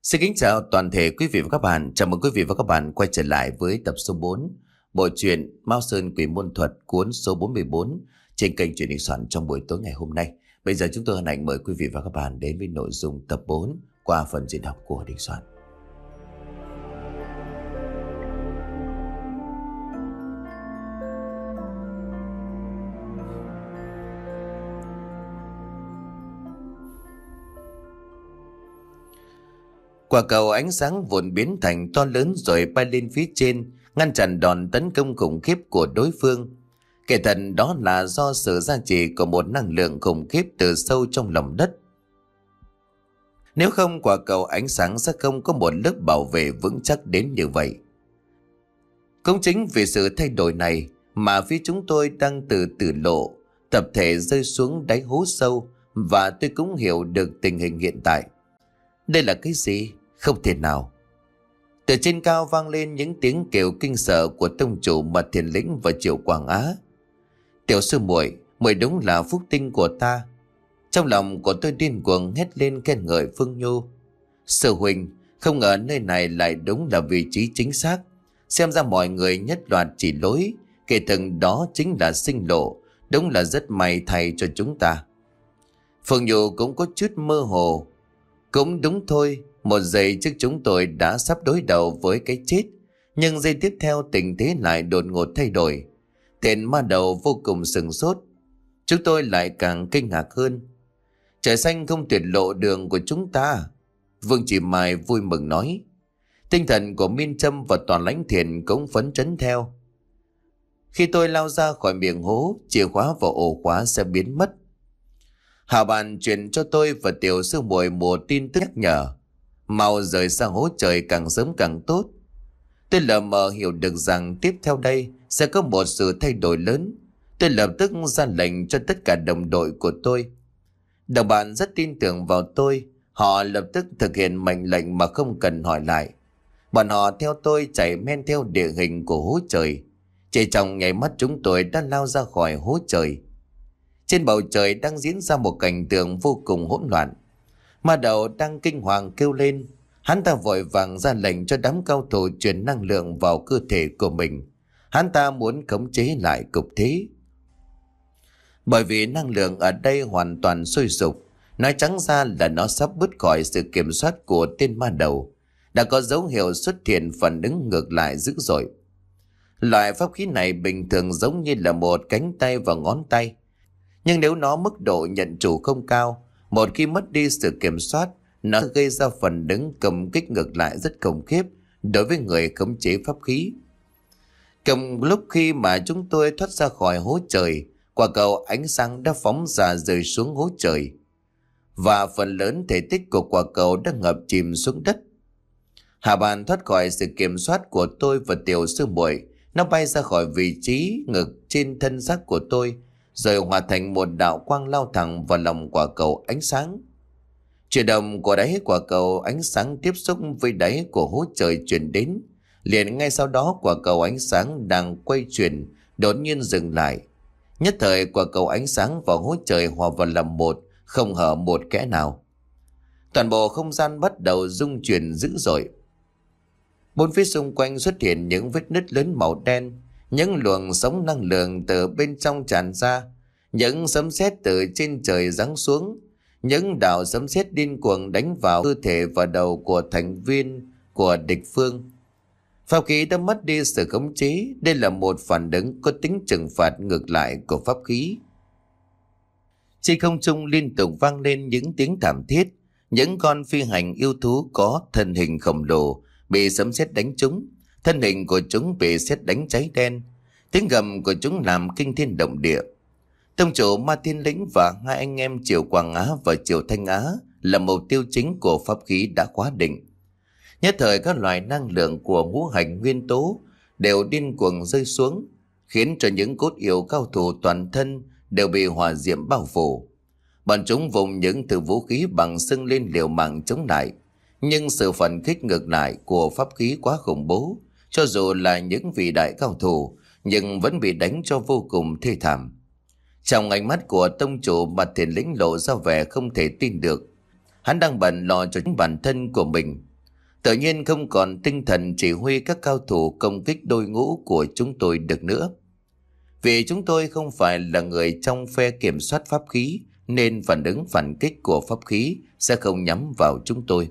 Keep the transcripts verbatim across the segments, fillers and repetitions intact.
Xin kính chào toàn thể quý vị và các bạn. Chào mừng quý vị và các bạn quay trở lại với tập số bốn bộ truyện Mao Sơn Quỷ Môn Thuật cuốn số bốn mươi bốn trên kênh Truyện Đình Soạn trong buổi tối ngày hôm nay. Bây giờ chúng tôi hân hạnh mời quý vị và các bạn đến với nội dung tập bốn qua phần diễn đọc của Đình Soạn. Quả cầu ánh sáng vụn biến thành to lớn rồi bay lên phía trên, ngăn chặn đòn tấn công khủng khiếp của đối phương. Kể thật đó là do sự gia trì của một năng lượng khủng khiếp từ sâu trong lòng đất. Nếu không, quả cầu ánh sáng sẽ không có một lớp bảo vệ vững chắc đến như vậy. Cũng chính vì sự thay đổi này mà phía chúng tôi đang từ từ lộ, tập thể rơi xuống đáy hố sâu, và tôi cũng hiểu được tình hình hiện tại. Đây là cái gì? Không thể nào. Từ trên cao vang lên những tiếng kêu kinh sợ của tông chủ Mật Thiền Lĩnh và Triệu Quảng Á. Tiểu sư muội, muội đúng là phúc tinh của ta. Trong lòng của tôi điên cuồng hét lên khen ngợi Phương Nhu. Sư huynh, không ngờ nơi này lại đúng là vị trí chính xác. Xem ra mọi người nhất loạt chỉ lối, kể từng đó chính là sinh lộ. Đúng là rất may thay cho chúng ta. Phương Nhu cũng có chút mơ hồ. Cũng đúng thôi, một giây trước chúng tôi đã sắp đối đầu với cái chết, nhưng giây tiếp theo tình thế lại đột ngột thay đổi. Tên ma đầu vô cùng sừng sốt. Chúng tôi lại càng kinh ngạc hơn. Trời xanh không tuyệt lộ đường của chúng ta. Vương Chỉ Mai vui mừng nói. Tinh thần của Miên Trâm và Toàn Lãnh Thiền cũng phấn chấn theo. Khi tôi lao ra khỏi miệng hố, chìa khóa và ổ khóa sẽ biến mất. Hà Bàn truyền cho tôi và tiểu sư muội một tin tức nhắc nhở. Mau rời sang hố trời càng sớm càng tốt. Tôi lờ mờ hiểu được rằng tiếp theo đây sẽ có một sự thay đổi lớn. Tôi lập tức ra lệnh cho tất cả đồng đội của tôi. Đồng bạn rất tin tưởng vào tôi. Họ lập tức thực hiện mệnh lệnh mà không cần hỏi lại. Bọn họ theo tôi chạy men theo địa hình của hố trời. Chỉ trong nháy mắt chúng tôi đã lao ra khỏi hố trời. Trên bầu trời đang diễn ra một cảnh tượng vô cùng hỗn loạn. Ma đầu đang kinh hoàng kêu lên. Hắn ta vội vàng ra lệnh cho đám cao thủ truyền năng lượng vào cơ thể của mình. Hắn ta muốn khống chế lại cục thế. Bởi vì năng lượng ở đây hoàn toàn sôi sục. Nói trắng ra là nó sắp bứt khỏi sự kiểm soát của tên ma đầu. Đã có dấu hiệu xuất hiện phản ứng ngược lại dữ dội. Loại pháp khí này bình thường giống như là một cánh tay và ngón tay. Nhưng nếu nó mức độ nhận chủ không cao, một khi mất đi sự kiểm soát, nó gây ra phần đứng công kích ngược lại rất khủng khiếp đối với người khống chế pháp khí. Cùng lúc khi mà chúng tôi thoát ra khỏi hố trời, quả cầu ánh sáng đã phóng ra rơi xuống hố trời. Và phần lớn thể tích của quả cầu đã ngập chìm xuống đất. Hà Bàn thoát khỏi sự kiểm soát của tôi và tiểu sư muội. Nó bay ra khỏi vị trí ngực trên thân xác của tôi, rồi hòa thành một đạo quang lao thẳng vào lòng quả cầu ánh sáng. Chuyển động của đáy quả cầu ánh sáng tiếp xúc với đáy của hố trời truyền đến. Liền ngay sau đó quả cầu ánh sáng đang quay chuyển đột nhiên dừng lại. Nhất thời quả cầu ánh sáng và hố trời hòa vào làm một, không hở một kẽ nào. Toàn bộ không gian bắt đầu rung chuyển dữ dội. Bốn phía xung quanh xuất hiện những vết nứt lớn màu đen. Những luồng sống năng lượng từ bên trong tràn ra. Những sấm sét từ trên trời giáng xuống. Những đạo sấm sét điên cuồng đánh vào cơ thể và đầu của thành viên của địch phương. Pháp khí đã mất đi sự khống chế. Đây là một phản ứng có tính trừng phạt ngược lại của pháp khí. Trên không trung liên tục vang lên những tiếng thảm thiết. Những con phi hành yêu thú có thân hình khổng lồ bị sấm sét đánh trúng. Thân hình của chúng bị sét đánh cháy đen. Tiếng gầm của chúng làm kinh thiên động địa. Tông chủ Ma Thiên Lĩnh và hai anh em Triệu Quảng Á và Triệu Thanh Á là mục tiêu chính của pháp khí đã khóa định. Nhất thời các loại năng lượng của ngũ hành nguyên tố đều điên cuồng rơi xuống, khiến cho những cốt yếu cao thủ toàn thân đều bị hỏa diệm bao phủ. Bọn chúng vùng những thứ vũ khí bằng xưng lên liều mạng chống lại. Nhưng sự phản kích ngược lại của pháp khí quá khủng bố. Cho dù là những vị đại cao thủ, nhưng vẫn bị đánh cho vô cùng thê thảm. Trong ánh mắt của tông chủ Mật Thiền Lĩnh lộ ra vẻ không thể tin được. Hắn đang bận lo cho chính bản thân của mình. Tự nhiên không còn tinh thần chỉ huy các cao thủ công kích đôi ngũ của chúng tôi được nữa. Vì chúng tôi không phải là người trong phe kiểm soát pháp khí, nên phản ứng phản kích của pháp khí sẽ không nhắm vào chúng tôi.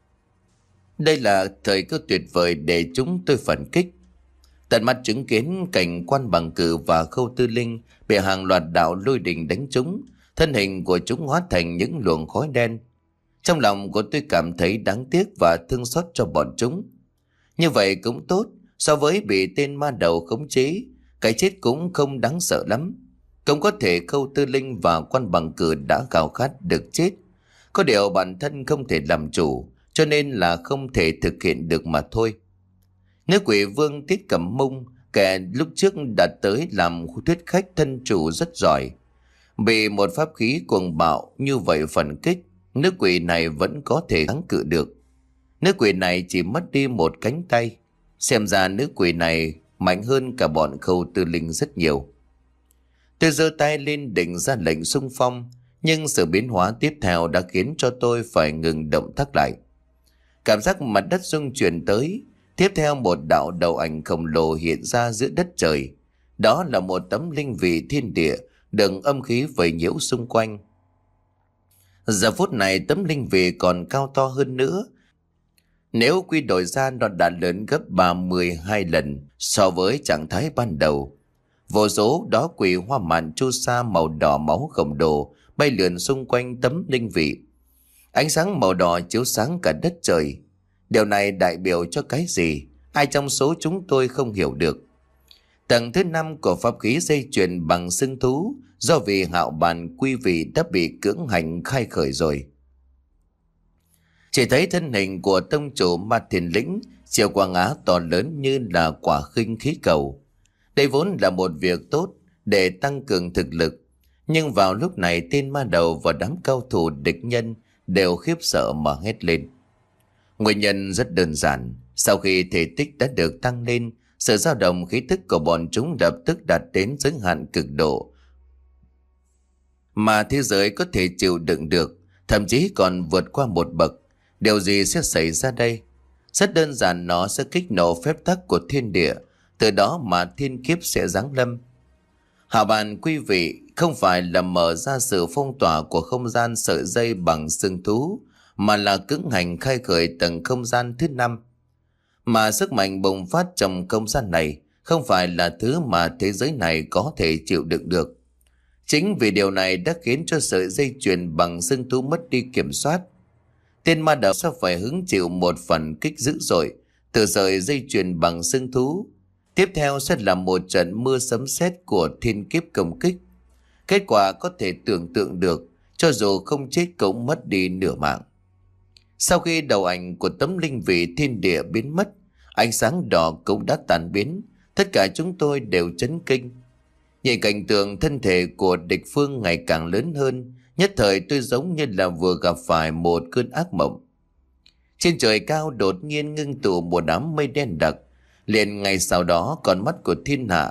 Đây là thời cơ tuyệt vời để chúng tôi phản kích. Tận mắt chứng kiến cảnh Quan Bằng Cử và Khâu Tư Linh bị hàng loạt đạo lôi đình đánh trúng, thân hình của chúng hóa thành những luồng khói đen. Trong lòng của tôi cảm thấy đáng tiếc và thương xót cho bọn chúng. Như vậy cũng tốt, so với bị tên ma đầu khống chế, cái chết cũng không đáng sợ lắm. Cũng có thể Khâu Tư Linh và Quan Bằng Cử đã gào khát được chết. Có điều bản thân không thể làm chủ, cho nên là không thể thực hiện được mà thôi. Nữ quỷ vương Tiết Cẩm Mông, kẻ lúc trước đã tới làm thuyết khách thân chủ rất giỏi, bị một pháp khí cuồng bạo như vậy phản kích, nữ quỷ này vẫn có thể kháng cự được. Nữ quỷ này chỉ mất đi một cánh tay. Xem ra nữ quỷ này mạnh hơn cả bọn Khâu Tư Linh rất nhiều. Tôi giơ tay lên định ra lệnh xung phong, nhưng sự biến hóa tiếp theo đã khiến cho tôi phải ngừng động tác lại. Cảm giác mặt đất rung chuyển tới. Tiếp theo một đạo đầu ảnh khổng lồ hiện ra giữa đất trời. Đó là một tấm linh vị thiên địa, đựng âm khí vây nhiễu xung quanh. Giờ phút này tấm linh vị còn cao to hơn nữa. Nếu quy đổi ra, nó đã lớn gấp ba mươi hai lần so với trạng thái ban đầu. Vô số đó quỷ hoa mạn chu sa màu đỏ máu khổng lồ bay lượn xung quanh tấm linh vị. Ánh sáng màu đỏ chiếu sáng cả đất trời. Điều này đại biểu cho cái gì? Ai trong số chúng tôi không hiểu được. Tầng thứ năm của pháp khí dây chuyền bằng xương thú, do vì hạo bàn quy vị đã bị cưỡng hành khai khởi rồi. Chỉ thấy thân hình của tông chủ Ma Thiền Lĩnh, chiều quang á to lớn như là quả khinh khí cầu. Đây vốn là một việc tốt để tăng cường thực lực, nhưng vào lúc này tên ma đầu và đám cao thủ địch nhân đều khiếp sợ mà hét lên. Nguyên nhân rất đơn giản, sau khi thể tích đã được tăng lên, sự dao động khí tức của bọn chúng lập tức đạt đến giới hạn cực độ mà thế giới có thể chịu đựng được, thậm chí còn vượt qua một bậc. Điều gì sẽ xảy ra đây? Rất đơn giản, nó sẽ kích nổ phép tắc của thiên địa, từ đó mà thiên kiếp sẽ giáng lâm. Hảo bàn quý vị, không phải là mở ra sự phong tỏa của không gian sợi dây bằng xương thú, mà là cưỡng hành khai khởi tầng không gian thứ năm. Mà sức mạnh bùng phát trong không gian này không phải là thứ mà thế giới này có thể chịu đựng được. Chính vì điều này đã khiến cho sợi dây chuyền bằng xương thú mất đi kiểm soát. Tên ma đầu sẽ phải hứng chịu một phần kích dữ dội từ sợi dây chuyền bằng xương thú. Tiếp theo sẽ là một trận mưa sấm sét của thiên kiếp công kích. Kết quả có thể tưởng tượng được, cho dù không chết cũng mất đi nửa mạng. Sau khi đầu ảnh của tấm linh vị thiên địa biến mất, ánh sáng đỏ cũng đã tan biến. Tất cả chúng tôi đều chấn kinh. Nhìn cảnh tượng thân thể của địch phương ngày càng lớn hơn, nhất thời tôi giống như là vừa gặp phải một cơn ác mộng. Trên trời cao đột nhiên ngưng tụ một đám mây đen đặc, liền ngay sau đó con mắt của thiên hạ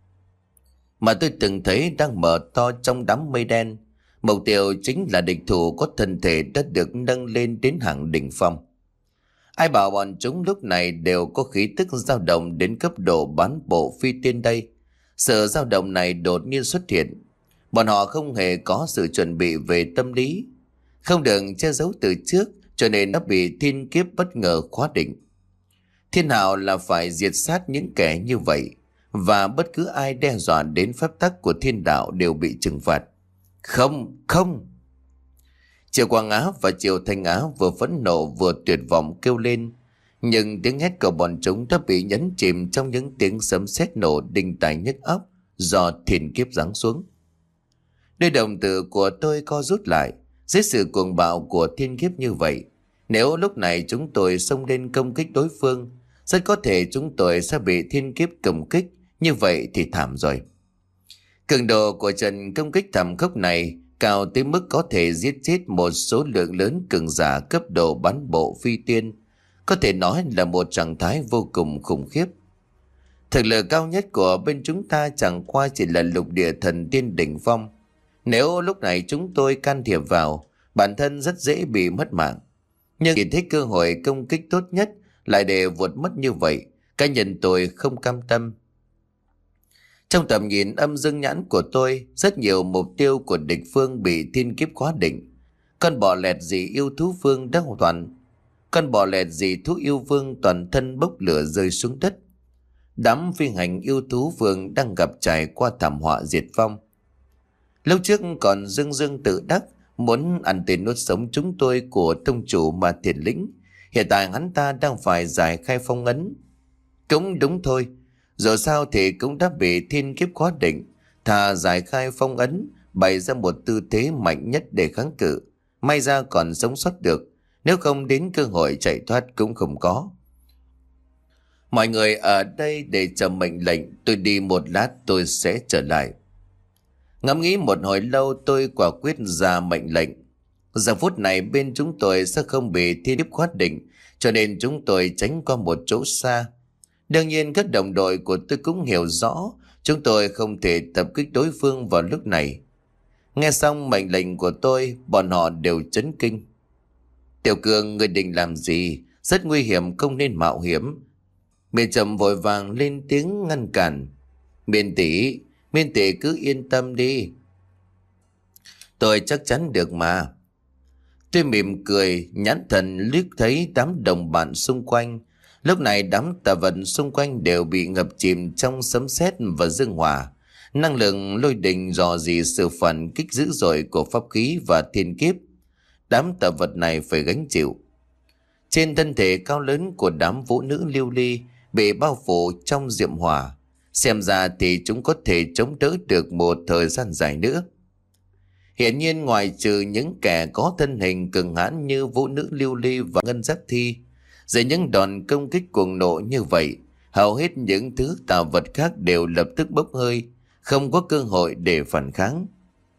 mà tôi từng thấy đang mở to trong đám mây đen. Mục tiêu chính là địch thủ có thân thể đã được nâng lên đến hàng đỉnh phong. Ai bảo bọn chúng lúc này đều có khí tức dao động đến cấp độ bán bộ phi tiên đây. Sự dao động này đột nhiên xuất hiện. Bọn họ không hề có sự chuẩn bị về tâm lý, không được che giấu từ trước, cho nên đã bị thiên kiếp bất ngờ khóa định. Thiên hạo là phải diệt sát những kẻ như vậy, và bất cứ ai đe dọa đến phép tắc của thiên đạo đều bị trừng phạt. Không, không! Triệu Quang Á và Triệu Thanh Á vừa phẫn nộ vừa tuyệt vọng kêu lên, nhưng tiếng hét của bọn chúng đã bị nhấn chìm trong những tiếng sấm sét nổ đinh tai nhức óc do thiên kiếp giáng xuống. Đôi đồng tử của tôi co rút lại dưới sự cuồng bạo của thiên kiếp như vậy. Nếu lúc này chúng tôi xông lên công kích đối phương, rất có thể chúng tôi sẽ bị thiên kiếp công kích, như vậy thì thảm rồi. Cường độ của trận công kích thảm khốc này cao tới mức có thể giết chết một số lượng lớn cường giả cấp độ bán bộ phi tiên, có thể nói là một trạng thái vô cùng khủng khiếp. Thực lực cao nhất của bên chúng ta chẳng qua chỉ là lục địa thần tiên đỉnh phong. Nếu lúc này chúng tôi can thiệp vào, bản thân rất dễ bị mất mạng. Nhưng chỉ thấy cơ hội công kích tốt nhất lại để vụt mất như vậy, cá nhân tôi không cam tâm. Trong tầm nhìn âm dương nhãn của tôi, rất nhiều mục tiêu của địch phương bị thiên kiếp khóa định. Con bò lẹt gì yêu thú phương đã hoàn toàn. Con bò lẹt gì thú yêu vương toàn thân bốc lửa rơi xuống đất. Đám phi hành yêu thú vương đang gặp trải qua thảm họa diệt vong. Lâu trước còn dương dương tự đắc muốn ăn tiền nuốt sống chúng tôi của tông chủ mà thiền lĩnh. Hiện tại hắn ta đang phải giải khai phong ấn. Cũng đúng thôi, dù sao thì cũng đã bị thiên kiếp khóa định. Thà giải khai phong ấn, bày ra một tư thế mạnh nhất để kháng cự. May ra còn sống sót được, nếu không đến cơ hội chạy thoát cũng không có. Mọi người ở đây để chờ mệnh lệnh, tôi đi một lát tôi sẽ trở lại. Ngẫm nghĩ một hồi lâu tôi quả quyết ra mệnh lệnh. Giờ phút này bên chúng tôi sẽ không bị thiên kiếp khóa định, cho nên chúng tôi tránh qua một chỗ xa. Đương nhiên các đồng đội của tôi cũng hiểu rõ chúng tôi không thể tập kích đối phương vào lúc này. Nghe xong mệnh lệnh của tôi, bọn họ đều chấn kinh. Tiểu Cường, người định làm gì? Rất nguy hiểm, không nên mạo hiểm. Miền Trầm vội vàng lên tiếng ngăn cản. Miền tỷ, Miền tỷ cứ yên tâm đi. Tôi chắc chắn được mà. Tôi mỉm cười, nhãn thần liếc thấy đám đồng bạn xung quanh. Lúc này đám tà vật xung quanh đều bị ngập chìm trong sấm sét và dương hỏa. Năng lượng lôi đình dò dỉ sự phản kích dữ dội của pháp khí và thiên kiếp. Đám tà vật này phải gánh chịu. Trên thân thể cao lớn của đám vũ nữ lưu ly bị bao phủ trong diệm hỏa. Xem ra thì chúng có thể chống đỡ được một thời gian dài nữa. Hiển nhiên ngoài trừ những kẻ có thân hình cường hãn như vũ nữ lưu ly và ngân giáp thi, dưới những đòn công kích cuồng nộ như vậy, hầu hết những thứ tà vật khác đều lập tức bốc hơi, không có cơ hội để phản kháng.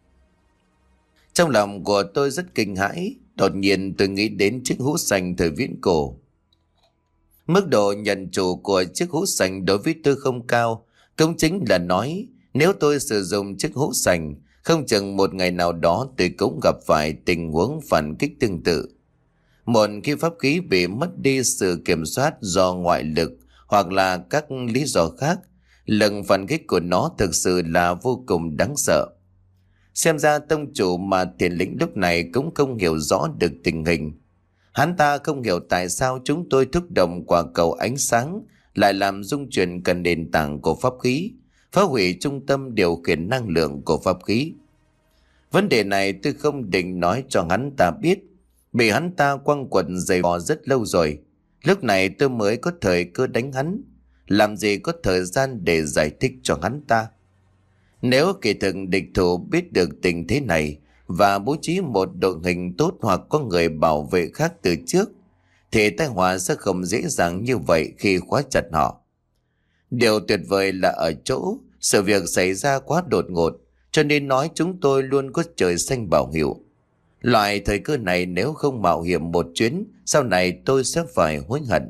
Trong lòng của tôi rất kinh hãi, đột nhiên tôi nghĩ đến chiếc hũ sành thời viễn cổ. Mức độ nhận chủ của chiếc hũ sành đối với tôi không cao, cũng chính là nói nếu tôi sử dụng chiếc hũ sành, không chừng một ngày nào đó tôi cũng gặp phải tình huống phản kích tương tự. Một khi pháp khí bị mất đi sự kiểm soát do ngoại lực hoặc là các lý do khác, lực phản kích của nó thực sự là vô cùng đáng sợ. Xem ra tông chủ mà Thiền Lĩnh lúc này cũng không hiểu rõ được tình hình. Hắn ta không hiểu tại sao chúng tôi thúc động quả cầu ánh sáng lại làm rung chuyển cần nền tảng của pháp khí, phá hủy trung tâm điều khiển năng lượng của pháp khí. Vấn đề này tôi không định nói cho hắn ta biết, bị hắn ta quăng quẩn giày vò rất lâu rồi. Lúc này tôi mới có thời cơ đánh hắn, làm gì có thời gian để giải thích cho hắn ta. Nếu kỳ thực địch thủ biết được tình thế này và bố trí một đội hình tốt hoặc có người bảo vệ khác từ trước, thì tai họa sẽ không dễ dàng như vậy khi khóa chặt họ. Điều tuyệt vời là ở chỗ sự việc xảy ra quá đột ngột, cho nên nói chúng tôi luôn có trời xanh bảo hiệu. Loại thời cơ này nếu không mạo hiểm một chuyến, sau này tôi sẽ phải hối hận.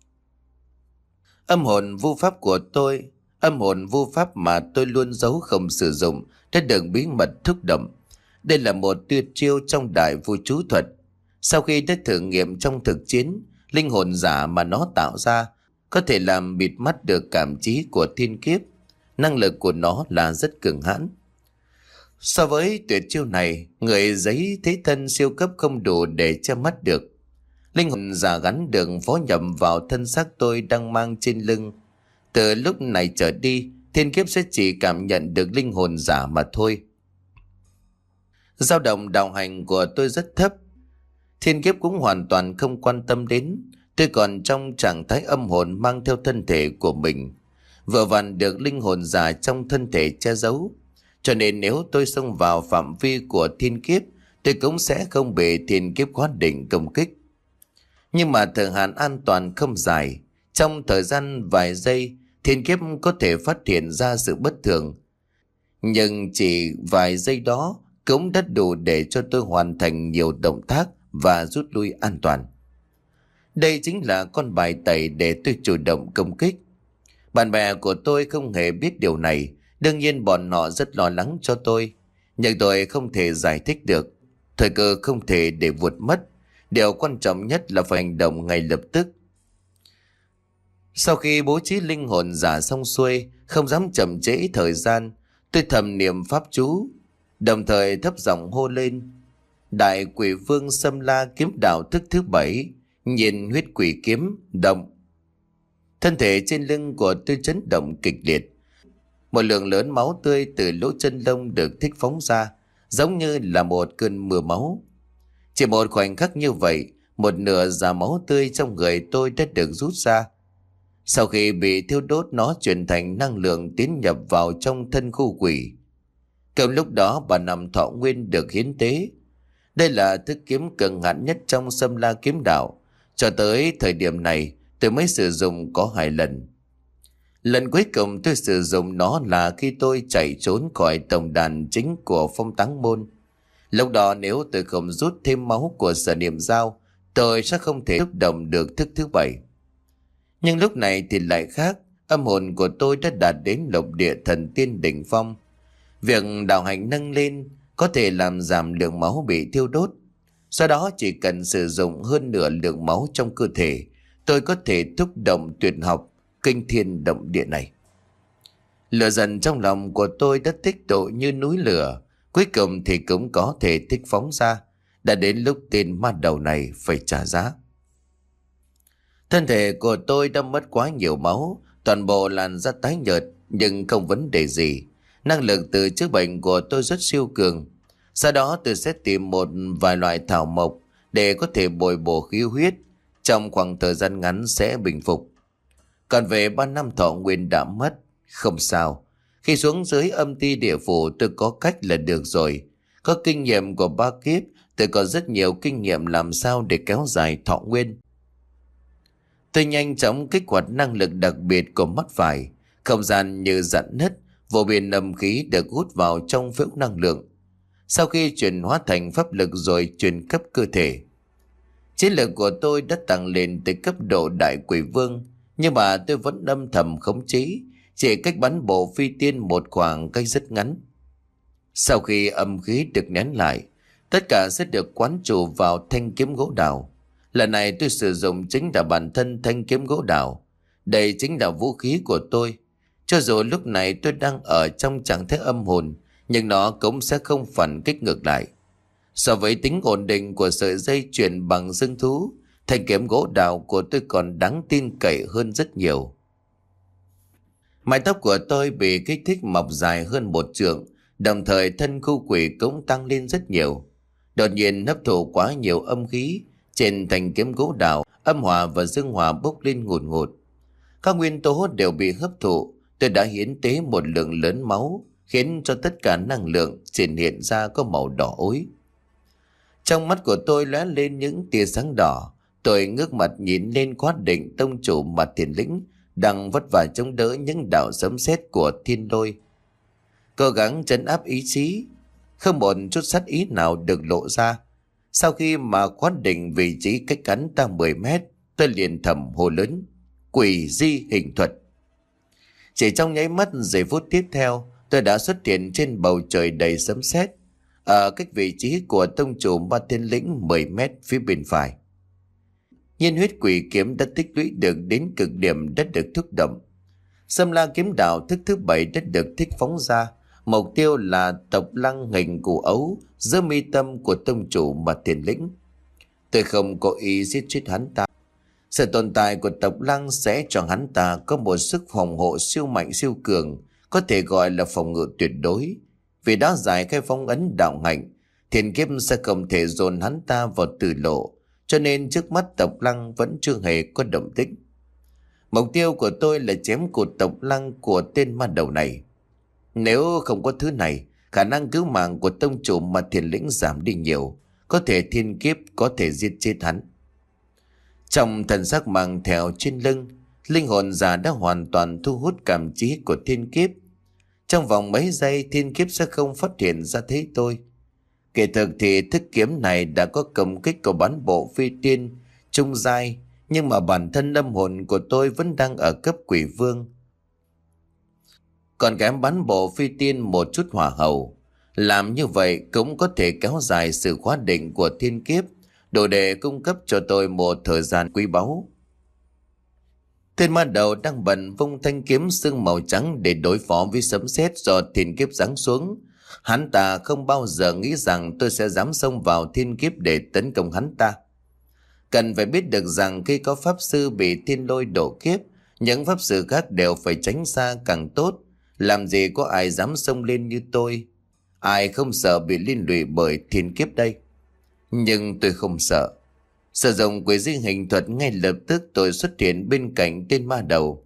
Âm hồn vu pháp của tôi, âm hồn vu pháp mà tôi luôn giấu không sử dụng, đã được bí mật thúc động. Đây là một tuyệt chiêu trong đại vu chú thuật. Sau khi đã thử nghiệm trong thực chiến, linh hồn giả mà nó tạo ra có thể làm bịt mắt được cảm trí của thiên kiếp. Năng lực của nó là rất cường hãn. So với tuyệt chiêu này, người giấy thế thân siêu cấp không đủ để che mắt được. Linh hồn giả gắn được phó nhậm vào thân xác tôi đang mang trên lưng. Từ lúc này trở đi, thiên kiếp sẽ chỉ cảm nhận được linh hồn giả mà thôi. Dao động đạo hành của tôi rất thấp. Thiên kiếp cũng hoàn toàn không quan tâm đến. Tôi còn trong trạng thái âm hồn mang theo thân thể của mình, vừa vặn được linh hồn giả trong thân thể che giấu. Cho nên nếu tôi xông vào phạm vi của thiên kiếp, tôi cũng sẽ không bị thiên kiếp khóa định công kích. Nhưng mà thời hạn an toàn không dài. Trong thời gian vài giây, thiên kiếp có thể phát hiện ra sự bất thường. Nhưng chỉ vài giây đó cũng đã đủ để cho tôi hoàn thành nhiều động tác và rút lui an toàn. Đây chính là con bài tẩy để tôi chủ động công kích. Bạn bè của tôi không hề biết điều này. Đương nhiên bọn họ rất lo lắng cho tôi. Nhưng tôi không thể giải thích được. Thời cơ không thể để vụt mất. Điều quan trọng nhất là phải hành động ngay lập tức. Sau khi bố trí linh hồn giả xong xuôi, không dám chậm trễ thời gian, tôi thầm niệm pháp chú, đồng thời thấp giọng hô lên: Đại quỷ vương Xâm La kiếm đạo thức thứ bảy, nhìn huyết quỷ kiếm động. Thân thể trên lưng của tôi chấn động kịch liệt. Một lượng lớn máu tươi từ lỗ chân lông được thích phóng ra, giống như là một cơn mưa máu. Chỉ một khoảnh khắc như vậy, một nửa da máu tươi trong người tôi đã được rút ra. Sau khi bị thiêu đốt, nó chuyển thành năng lượng tiến nhập vào trong thân khu quỷ. Cùng lúc đó bà nằm thọ nguyên được hiến tế. Đây là thức kiếm cường hạn nhất trong Xâm La kiếm đạo. Cho tới thời điểm này tôi mới sử dụng có hai lần. Lần cuối cùng tôi sử dụng nó là khi tôi chạy trốn khỏi tổng đàn chính của Phong Táng Môn. Lúc đó nếu tôi không rút thêm máu của Sở Niệm Dao, tôi sẽ không thể thúc động được thức thứ bảy. Nhưng lúc này thì lại khác, âm hồn của tôi đã đạt đến lục địa thần tiên đỉnh phong. Việc đạo hành nâng lên có thể làm giảm lượng máu bị thiêu đốt. Sau đó chỉ cần sử dụng hơn nửa lượng máu trong cơ thể, tôi có thể thúc động tuyệt học kinh thiên động địa này. Lửa giận trong lòng của tôi đã tích tụ như núi lửa, cuối cùng thì cũng có thể thích phóng ra. Đã đến lúc tên ma đầu này phải trả giá. Thân thể của tôi đã mất quá nhiều máu, toàn bộ làn da tái nhợt, nhưng không vấn đề gì. Năng lực từ chữa bệnh của tôi rất siêu cường. Sau đó tôi sẽ tìm một vài loại thảo mộc để có thể bồi bổ khí huyết, trong khoảng thời gian ngắn sẽ bình phục. Còn về ba năm thọ nguyên đã mất, không sao. Khi xuống dưới âm ti địa phủ tôi có cách là được rồi. Có kinh nghiệm của ba kiếp, tôi có rất nhiều kinh nghiệm làm sao để kéo dài thọ nguyên. Tôi nhanh chóng kích hoạt năng lực đặc biệt của mắt phải. Không gian như rạn nứt, vô biên âm khí được hút vào trong phễu năng lượng. Sau khi chuyển hóa thành pháp lực rồi chuyển cấp cơ thể, chiến lược của tôi đã tăng lên tới cấp độ đại quỷ vương. Nhưng mà tôi vẫn âm thầm khống chế, chỉ cách bắn bộ phi tiên một khoảng cách rất ngắn. Sau khi âm khí được nén lại, tất cả sẽ được quán trụ vào thanh kiếm gỗ đào. Lần này tôi sử dụng chính là bản thân thanh kiếm gỗ đào. Đây chính là vũ khí của tôi. Cho dù lúc này tôi đang ở trong trạng thái âm hồn, nhưng nó cũng sẽ không phản kích ngược lại. So với tính ổn định của sợi dây chuyền bằng xương thú, thanh kiếm gỗ đào của tôi còn đáng tin cậy hơn rất nhiều. Mái tóc của tôi bị kích thích mọc dài hơn một trượng, đồng thời thân khu quỷ cũng tăng lên rất nhiều. Đột nhiên hấp thụ quá nhiều âm khí, trên thanh kiếm gỗ đào, âm hỏa và dương hỏa bốc lên ngùn ngụt. Các nguyên tố đều bị hấp thụ. Tôi đã hiến tế một lượng lớn máu, khiến cho tất cả năng lượng triển hiện ra có màu đỏ ối. Trong mắt của tôi lóe lên những tia sáng đỏ. Tôi ngước mặt nhìn lên Quát Định tông chủ Mạt Thiên Lĩnh đang vất vả chống đỡ những đạo sấm sét của thiên lôi, cố gắng trấn áp ý chí. Không một chút sát ý nào được lộ ra. Sau khi mà Quát Định vị trí cách hắn ta mười mét, tôi liền thầm hô lớn: Quỷ di hình thuật. Chỉ trong nháy mắt, giây phút tiếp theo, tôi đã xuất hiện trên bầu trời đầy sấm sét, ở cách vị trí của tông chủ Mạt Thiên Lĩnh mười mét phía bên phải. Nhiên huyết quỷ kiếm đã tích lũy được đến cực điểm đã được thúc động. Xâm La kiếm đạo thức thứ bảy đã được thích phóng ra. Mục tiêu là tộc lăng hình củ ấu giữa mi tâm của tông chủ Mạt Thiên Lĩnh. Tôi không có ý giết chết hắn ta. Sự tồn tại của tộc lăng sẽ cho hắn ta có một sức phòng hộ siêu mạnh siêu cường, có thể gọi là phòng ngự tuyệt đối. Vì đã giải khai phong ấn đạo hạnh, thiên kiếp sẽ không thể dồn hắn ta vào tử lộ, cho nên trước mắt tộc lăng vẫn chưa hề có động tĩnh. Mục tiêu của tôi là chém cụt tộc lăng của tên ma đầu này. Nếu không có thứ này, khả năng cứu mạng của tông chủ Mạt Thiên Lĩnh giảm đi nhiều, có thể thiên kiếp có thể giết chết hắn. Trong thần sắc mang theo trên lưng, linh hồn giả đã hoàn toàn thu hút cảm trí của thiên kiếp. Trong vòng mấy giây, thiên kiếp sẽ không phát hiện ra thấy tôi. Kể thực thì thức kiếm này đã có công kích của bán bộ phi tiên trung giai, nhưng mà bản thân âm hồn của tôi vẫn đang ở cấp quỷ vương, còn kém bán bộ phi tiên một chút hỏa hầu. Làm như vậy cũng có thể kéo dài sự khóa định của thiên kiếp, đủ để cung cấp cho tôi một thời gian quý báu. Tên ma đầu đang bận vung thanh kiếm xương màu trắng để đối phó với sấm sét do thiên kiếp giáng xuống. Hắn ta không bao giờ nghĩ rằng tôi sẽ dám xông vào thiên kiếp để tấn công hắn ta. Cần phải biết được rằng khi có pháp sư bị thiên lôi đổ kiếp, những pháp sư khác đều phải tránh xa càng tốt. Làm gì có ai dám xông lên như tôi? Ai không sợ bị liên lụy bởi thiên kiếp đây? Nhưng tôi không sợ. Sử dụng quỷ di hình thuật, ngay lập tức tôi xuất hiện bên cạnh tên ma đầu.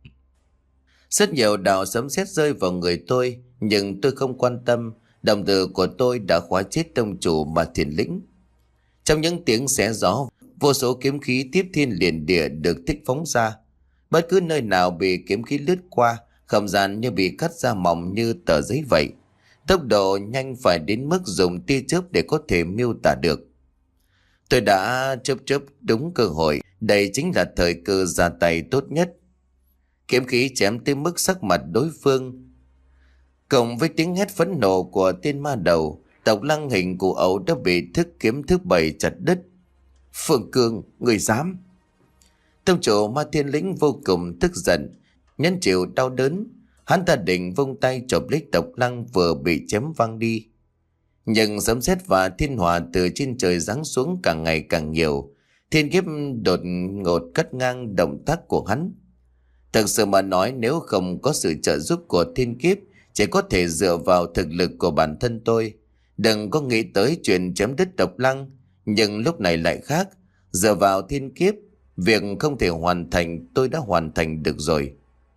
Rất nhiều đạo sấm sét rơi vào người tôi, nhưng tôi không quan tâm. Đồng tử của tôi đã khóa chết tông chủ và thiền lĩnh. Trong những tiếng xé gió, vô số kiếm khí tiếp thiên liền địa được thích phóng ra. Bất cứ nơi nào bị kiếm khí lướt qua, không gian như bị cắt ra mỏng như tờ giấy vậy. Tốc độ nhanh phải đến mức dùng tia chớp để có thể miêu tả được. Tôi đã chớp chớp đúng cơ hội, đây chính là thời cơ ra tay tốt nhất. Kiếm khí chém tới mức sắc mặt đối phương, cộng với tiếng hét phẫn nộ của tên ma đầu, tộc Lăng hình cụ ấu đã bị thức kiếm thứ bảy chặt đứt. Phương Cương, người dám! Tông chủ Ma Thiên Lĩnh vô cùng tức giận, nhẫn chịu đau đớn. Hắn ta định vung tay chộp lấy tộc Lăng vừa bị chém văng đi. Nhưng sấm sét và thiên hỏa từ trên trời giáng xuống càng ngày càng nhiều. Thiên kiếp đột ngột cắt ngang động tác của hắn. Thực sự mà nói, nếu không có sự trợ giúp của thiên kiếp, chỉ có thể dựa vào thực lực của bản thân tôi. Đừng có nghĩ tới chuyện chém đứt tộc Lăng. Nhưng lúc này lại khác. Dựa vào thiên kiếp, việc không thể hoàn thành tôi đã hoàn thành được rồi.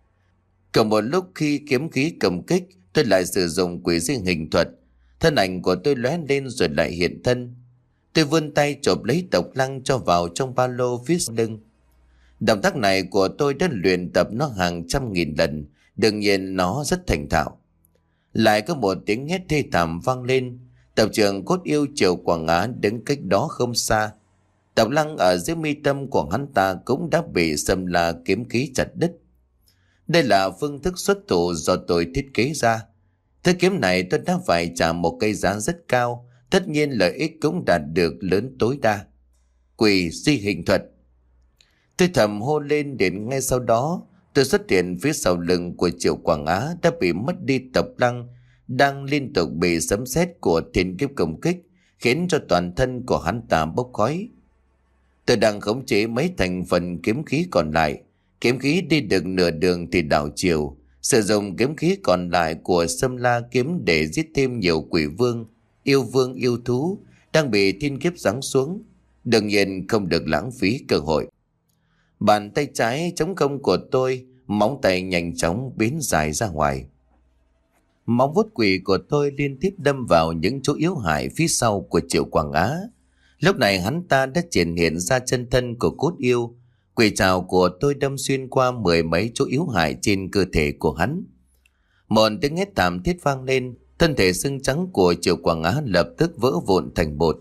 Còn một lúc khi kiếm khí cầm kích, tôi lại sử dụng quỷ di hình thuật. Thân ảnh của tôi lóe lên rồi lại hiện thân. Tôi vươn tay chộp lấy tộc Lăng cho vào trong ba lô phía sau lưng. Động tác này của tôi đã luyện tập nó hàng trăm nghìn lần, đương nhiên nó rất thành thạo. Lại có một tiếng hét thê thảm vang lên. Tộc trưởng Cốt Yêu Triệu Quảng Á đứng cách đó không xa. Tộc Lăng ở dưới mi tâm của hắn ta cũng đã bị xâm la kiếm khí chặt đứt. Đây là phương thức xuất thủ do tôi thiết kế ra. Thứ kiếm này tôi đã phải trả một cây giá rất cao, tất nhiên lợi ích cũng đạt được lớn tối đa. Quỷ di hình thuật. Tôi thầm hô lên, đến ngay sau đó tôi xuất hiện phía sau lưng của Triệu Quảng Á đã bị mất đi tộc Lăng, đang liên tục bị sấm sét của thiên kiếp công kích, khiến cho toàn thân của hắn ta bốc khói. Tôi đang khống chế mấy thành phần kiếm khí còn lại. Kiếm khí đi được nửa đường thì đảo chiều, sử dụng kiếm khí còn lại của Sâm La kiếm để giết thêm nhiều quỷ vương, yêu vương, yêu thú đang bị thiên kiếp giáng xuống. Đương nhiên không được lãng phí cơ hội. Bàn tay trái chống không của tôi, móng tay nhanh chóng biến dài ra ngoài. Móng vuốt quỷ của tôi liên tiếp đâm vào những chỗ yếu hại phía sau của Triệu Quảng Á. Lúc này hắn ta đã triển hiện ra chân thân của Cốt Yêu. Quỷ trảo của tôi đâm xuyên qua mười mấy chỗ yếu hại trên cơ thể của hắn. Một tiếng hét thảm thiết vang lên, thân thể xương trắng của Triệu Quảng Á lập tức vỡ vụn thành bột.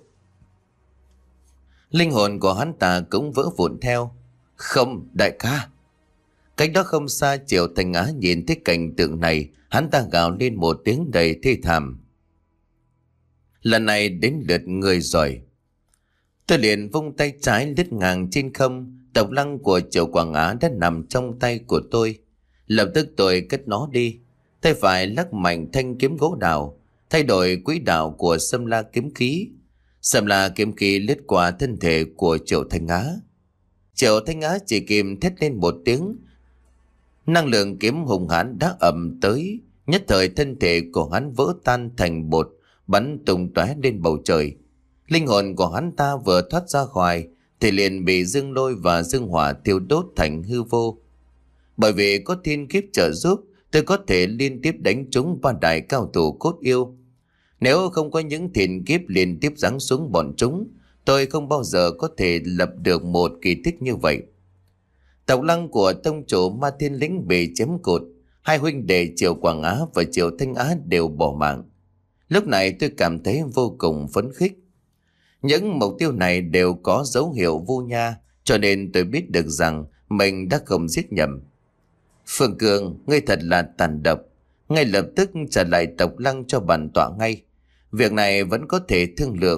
Linh hồn của hắn ta cũng vỡ vụn theo. Không, đại ca! Cách đó không xa, Triệu Thanh Á nhìn thấy cảnh tượng này, hắn ta gào lên một tiếng đầy thê thảm. Lần này đến lượt người rồi. Tôi liền vung tay trái lướt ngang trên không. Tộc Lăng của Triệu Quảng Á đã nằm trong tay của tôi. Lập tức tôi cất nó đi. Tay phải lắc mạnh thanh kiếm gỗ đào, thay đổi quỹ đạo của Sâm La kiếm khí. Sâm La kiếm khí lướt qua thân thể của Triệu Thanh Á. Triệu Thanh Á chỉ kìm thét lên một tiếng. Năng lượng kiếm hùng hãn đã ầm tới, nhất thời thân thể của hắn vỡ tan thành bột, bắn tung tóe lên bầu trời. Linh hồn của hắn ta vừa thoát ra khỏi thì liền bị dương lôi và dương hỏa thiêu đốt thành hư vô. Bởi vì có thiên kiếp trợ giúp, tôi có thể liên tiếp đánh trúng ba đại cao thủ Cốt Yêu. Nếu không có những thiên kiếp liên tiếp giáng xuống bọn chúng, tôi không bao giờ có thể lập được một kỳ tích như vậy. Tộc Lăng của tông chủ Ma Thiên Lĩnh bị chém cột, hai huynh đệ Triệu Quảng Á và Triệu Thanh Á đều bỏ mạng. Lúc này tôi cảm thấy vô cùng phấn khích. Những mục tiêu này đều có dấu hiệu vu nha, cho nên tôi biết được rằng mình đã không giết nhầm. Phương Cường, ngươi thật là tàn độc. Ngay lập tức trả lại tộc Lăng cho bản tọa ngay. Việc này vẫn có thể thương lượng.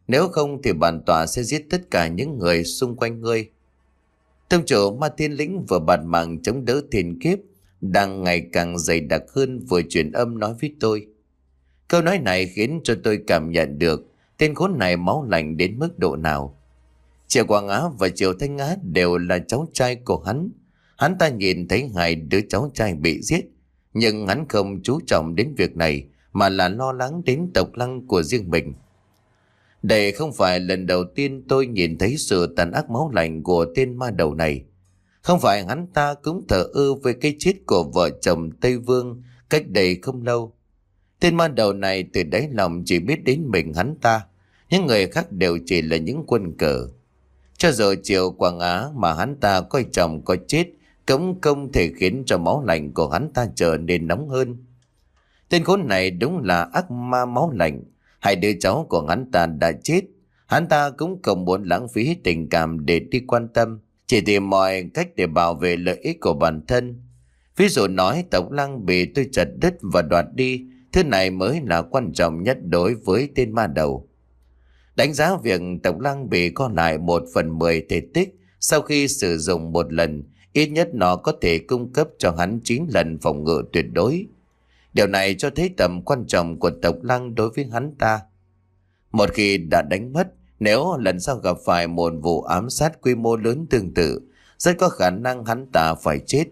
Nếu không thì bản tọa sẽ giết tất cả những người xung quanh ngươi. Tông chủ Ma Thiên Lĩnh vừa bạt mạng chống đỡ thiên kiếp đang ngày càng dày đặc hơn vừa truyền âm nói với tôi. Câu nói này khiến cho tôi cảm nhận được tên khốn này máu lạnh đến mức độ nào. Triệu Quang Á và Triệu Thanh Á đều là cháu trai của hắn. Hắn ta nhìn thấy hai đứa cháu trai bị giết, nhưng hắn không chú trọng đến việc này mà là lo lắng đến tộc Lăng của riêng mình. Đây không phải lần đầu tiên tôi nhìn thấy sự tàn ác máu lạnh của tên ma đầu này. Không phải hắn ta cũng thờ ơ với cái chết của vợ chồng Tây Vương cách đây không lâu. Tên ma đầu này từ đáy lòng chỉ biết đến mình hắn ta, những người khác đều chỉ là những quân cờ. Cho dù Triệu Quang Á mà hắn ta coi chồng có chết cũng không thể khiến cho máu lạnh của hắn ta trở nên nóng hơn. Tên khốn này đúng là ác ma máu lạnh. Hai đứa cháu của hắn ta đã chết, hắn ta cũng không muốn lãng phí tình cảm để đi quan tâm, chỉ tìm mọi cách để bảo vệ lợi ích của bản thân. Ví dụ nói tộc Lăng bị tôi chặt đứt và đoạt đi, thứ này mới là quan trọng nhất đối với tên ma đầu. Đánh giá việc tộc Lăng bị còn lại một phần mười thể tích sau khi sử dụng một lần, ít nhất nó có thể cung cấp cho hắn chín lần phòng ngự tuyệt đối. Điều này cho thấy tầm quan trọng của tộc Lăng đối với hắn ta. Một khi đã đánh mất, nếu lần sau gặp phải một vụ ám sát quy mô lớn tương tự, rất có khả năng hắn ta phải chết.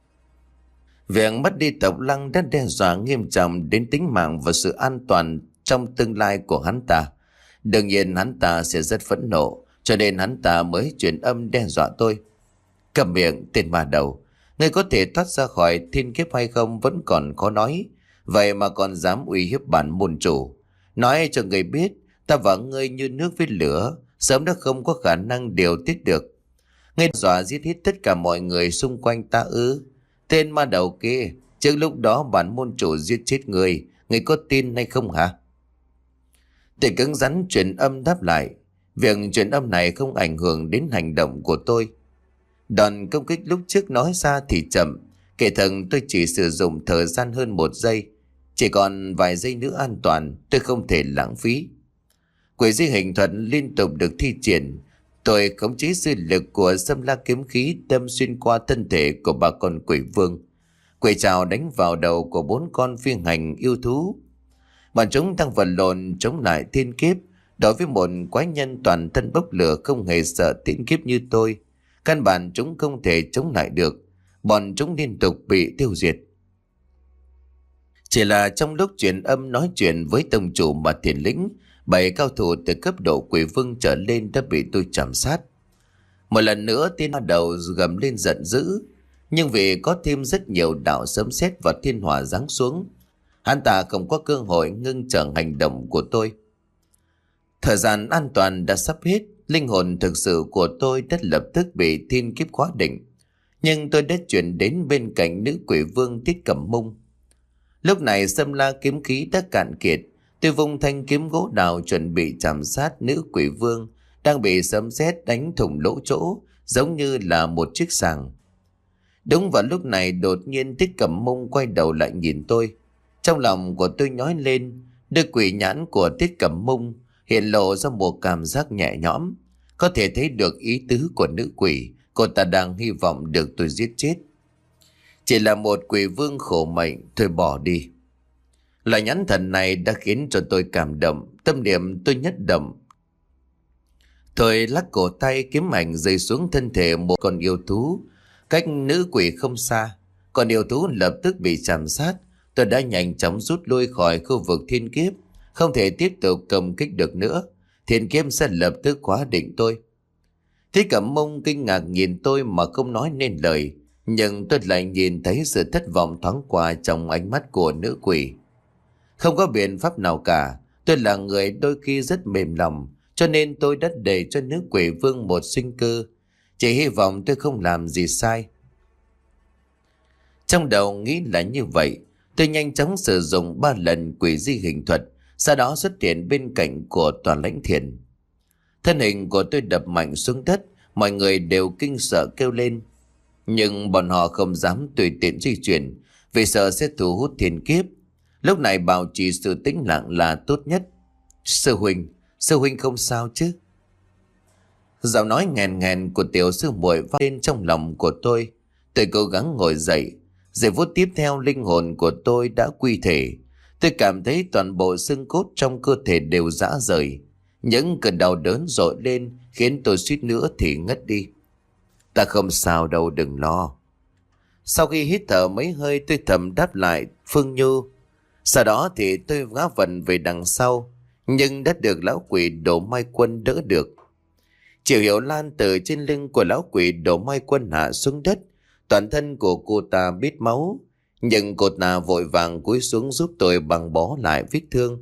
Việc mất đi tộc Lăng đã đe dọa nghiêm trọng đến tính mạng và sự an toàn trong tương lai của hắn ta. Đương nhiên hắn ta sẽ rất phẫn nộ, cho nên hắn ta mới truyền âm đe dọa tôi. Cầm miệng, tên ma đầu. Ngươi có thể thoát ra khỏi thiên kiếp hay không vẫn còn khó nói. Vậy mà còn dám uy hiếp bản môn chủ. Nói cho người biết, ta và ngươi như nước với lửa, sớm đã không có khả năng điều tiết được. Ngươi dọa giết hết tất cả mọi người xung quanh ta ư? Tên ma đầu kia, trước lúc đó bản môn chủ giết chết ngươi, ngươi có tin hay không hả? Tôi cứng rắn truyền âm đáp lại. Việc truyền âm này không ảnh hưởng đến hành động của tôi. Đòn công kích lúc trước nói ra thì chậm, kể thần tôi chỉ sử dụng thời gian hơn một giây. Chỉ còn vài giây nữa an toàn, tôi không thể lãng phí. Quỷ di hình thuật liên tục được thi triển. Tôi khống chế dư lực của Xâm La kiếm khí đâm xuyên qua thân thể của ba con quỷ vương. Quỷ trào đánh vào đầu của bốn con phi hành yêu thú. Bọn chúng đang vật lộn chống lại thiên kiếp. Đối với một quái nhân toàn thân bốc lửa không hề sợ thiên kiếp như tôi, căn bản chúng không thể chống lại được. Bọn chúng liên tục bị tiêu diệt. Chỉ là trong lúc truyền âm nói chuyện với tông chủ Ma Thiên Lĩnh, bảy cao thủ từ cấp độ quỷ vương trở lên đã bị tôi chạm sát. Một lần nữa tên ma đầu gầm lên giận dữ, nhưng vì có thêm rất nhiều đạo sấm sét và thiên hỏa giáng xuống, hắn ta không có cơ hội ngưng trở hành động của tôi. Thời gian an toàn đã sắp hết, linh hồn thực sự của tôi đã lập tức bị thiên kiếp khóa định. Nhưng tôi đã chuyển đến bên cạnh nữ quỷ vương Tiết Cẩm Mông. Lúc này Xâm La kiếm khí đã cạn kiệt. Tôi vung thanh kiếm gỗ đào chuẩn bị chạm sát nữ quỷ vương đang bị sấm sét đánh thủng lỗ chỗ, giống như là một chiếc sàng. Đúng vào lúc này đột nhiên Tiết Cẩm Mông quay đầu lại nhìn tôi. Trong lòng của tôi nhói lên, đôi quỷ nhãn của Tiết Cẩm Mông hiện lộ ra một cảm giác nhẹ nhõm. Có thể thấy được ý tứ của nữ quỷ, cô ta đang hy vọng được tôi giết chết. Chỉ là một quỷ vương khổ mệnh, thôi bỏ đi. Lời nhắn thần này đã khiến cho tôi cảm động, tâm niệm tôi nhất động. Tôi lắc cổ tay, kiếm ảnh rơi xuống thân thể một con yêu thú, cách nữ quỷ không xa. Con yêu thú lập tức bị chạm sát. Tôi đã nhanh chóng rút lui khỏi khu vực thiên kiếp, không thể tiếp tục công kích được nữa. Thiên kiếp sẽ lập tức khóa định tôi. Thế Cẩm Mông kinh ngạc nhìn tôi mà không nói nên lời, nhưng tôi lại nhìn thấy sự thất vọng thoáng qua trong ánh mắt của nữ quỷ. Không có biện pháp nào cả, tôi là người đôi khi rất mềm lòng, cho nên tôi đã để cho nữ quỷ vương một sinh cơ. Chỉ hy vọng tôi không làm gì sai. Trong đầu nghĩ là như vậy, tôi nhanh chóng sử dụng ba lần quỷ di hình thuật, sau đó xuất hiện bên cạnh của Toàn Lãnh Thiền. Thân hình của tôi đập mạnh xuống đất, mọi người đều kinh sợ kêu lên. Nhưng bọn họ không dám tùy tiện di chuyển, vì sợ sẽ thu hút thiên kiếp. Lúc này bảo trì sự tĩnh lặng là tốt nhất. Sư huynh, Sư huynh không sao chứ? Giọng nói nghèn nghèn của tiểu sư muội vang lên trong lòng của tôi. Tôi cố gắng ngồi dậy. Giây phút tiếp theo linh hồn của tôi đã quy thể. Tôi cảm thấy toàn bộ xương cốt trong cơ thể đều rã rời. Những cơn đau đớn dội lên khiến tôi suýt nữa thì ngất đi. Ta không sao đâu, đừng lo. Sau khi hít thở mấy hơi, tôi thầm đáp lại Phương Nhu. Sau đó thì tôi ngã vần về đằng sau, nhưng đã được lão quỷ Đỗ Mai Quân đỡ được. Triệu Hiểu Lan từ trên lưng của lão quỷ Đỗ Mai Quân hạ xuống đất. Toàn thân của cô ta bít máu, nhưng cô ta vội vàng cúi xuống giúp tôi băng bó lại vết thương.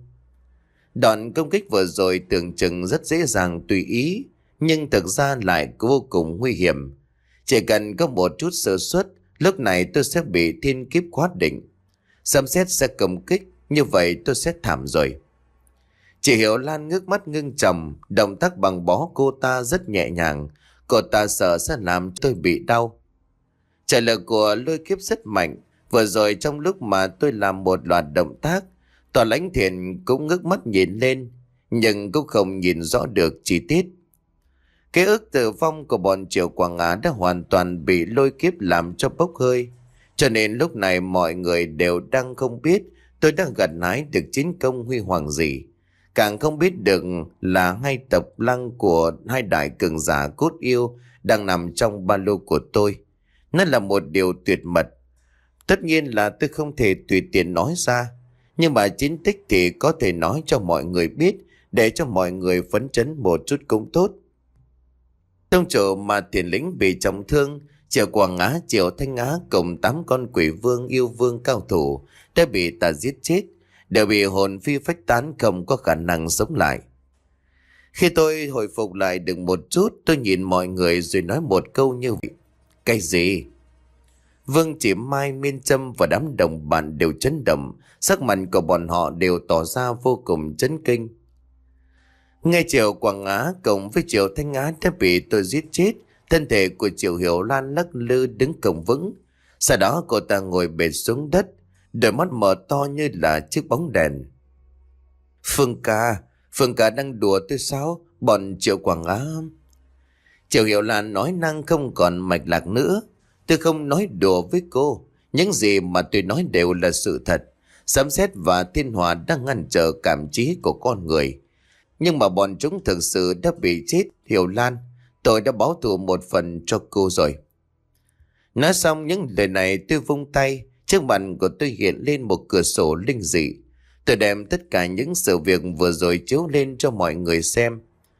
Đoạn công kích vừa rồi tưởng chừng rất dễ dàng tùy ý, nhưng thực ra lại vô cùng nguy hiểm. Chỉ cần có một chút sơ suất, lúc này tôi sẽ bị thiên kiếp khóa định. Sấm sét sẽ công kích, như vậy tôi sẽ thảm rồi. Chị Hiểu Lan ngước mắt ngưng trầm, động tác băng bó cô ta rất nhẹ nhàng. Cô ta sợ sẽ làm tôi bị đau. Trợ lực của lôi kiếp rất mạnh. Vừa rồi trong lúc mà tôi làm một loạt động tác, Tòa Lãnh Thiền cũng ngước mắt nhìn lên, nhưng cũng không nhìn rõ được chi tiết. Ký ức tử vong của bọn Triệu Quảng Á đã hoàn toàn bị lôi kiếp làm cho bốc hơi. Cho nên lúc này mọi người đều đang không biết tôi đang gặt hái được chiến công huy hoàng gì. Càng không biết được là hai tập lăng của hai đại cường giả cốt yêu đang nằm trong ba lô của tôi. Nó là một điều tuyệt mật. Tất nhiên là tôi không thể tùy tiện nói ra, nhưng mà chiến tích thì có thể nói cho mọi người biết, để cho mọi người phấn chấn một chút cũng tốt. Trong chỗ mà Thiền Lĩnh bị trọng thương, Triệu Quảng Á, Triệu Thanh Á cùng tám con quỷ vương yêu vương cao thủ đã bị ta giết chết, đều bị hồn phi phách tán, không có khả năng sống lại. Khi tôi hồi phục lại được một chút, tôi nhìn mọi người rồi nói một câu như vậy. Cái gì? Vương Chỉ Mai, Miên Trâm và đám đồng bạn đều chấn động, sắc mặt của bọn họ đều tỏ ra vô cùng chấn kinh. Nghe Triệu Quảng Á cộng với Triệu Thanh Á đã bị tôi giết chết, thân thể của Triệu Hiểu Lan lắc lư đứng cổng vững. Sau đó cô ta ngồi bệt xuống đất, đôi mắt mở to như là chiếc bóng đèn. Phương ca, Phương ca đang đùa tôi sao? Bọn Triệu Quảng Á. Triệu Hiểu Lan nói năng không còn mạch lạc nữa. Tôi không nói đùa với cô. Những gì mà tôi nói đều là sự thật. Sấm sét và thiên hỏa đang ngăn trở cảm trí của con người. Nhưng mà bọn chúng thực sự đã bị chết. Hiểu Lan, tôi đã báo thù một phần cho cô rồi. Nói xong những lời này, tôi vung tay. Trước mặt của tôi hiện lên một cửa sổ linh dị. Tôi đem tất cả những sự việc vừa rồi chiếu lên cho mọi người xem.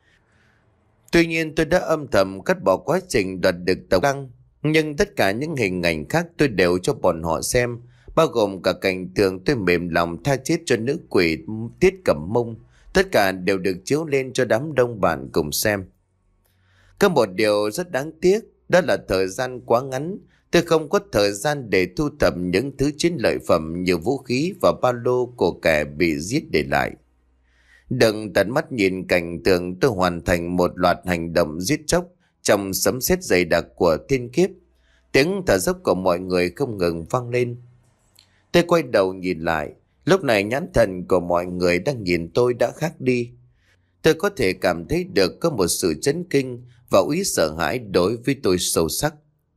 Tuy nhiên tôi đã âm thầm cắt bỏ quá trình đoạt được tộc đăng, nhưng tất cả những hình ảnh khác tôi đều cho bọn họ xem, bao gồm cả cảnh tượng tôi mềm lòng tha chết cho nữ quỷ Tiết Cẩm Mông. Tất cả đều được chiếu lên cho đám đông bạn cùng xem. Có một điều rất đáng tiếc, đó là thời gian quá ngắn. Tôi không có thời gian để thu thập những thứ chiến lợi phẩm như vũ khí và ba lô của kẻ bị giết để lại. Đừng tận mắt nhìn cảnh tượng tôi hoàn thành một loạt hành động giết chóc trong sấm sét dày đặc của thiên kiếp. Tiếng thở dốc của mọi người không ngừng vang lên. Tôi quay đầu nhìn lại. Lúc này nhãn thần của mọi người đang nhìn tôi đã khác đi. Tôi có thể cảm thấy được có một sự chấn kinh và úy sợ hãi đối với tôi sâu sắc.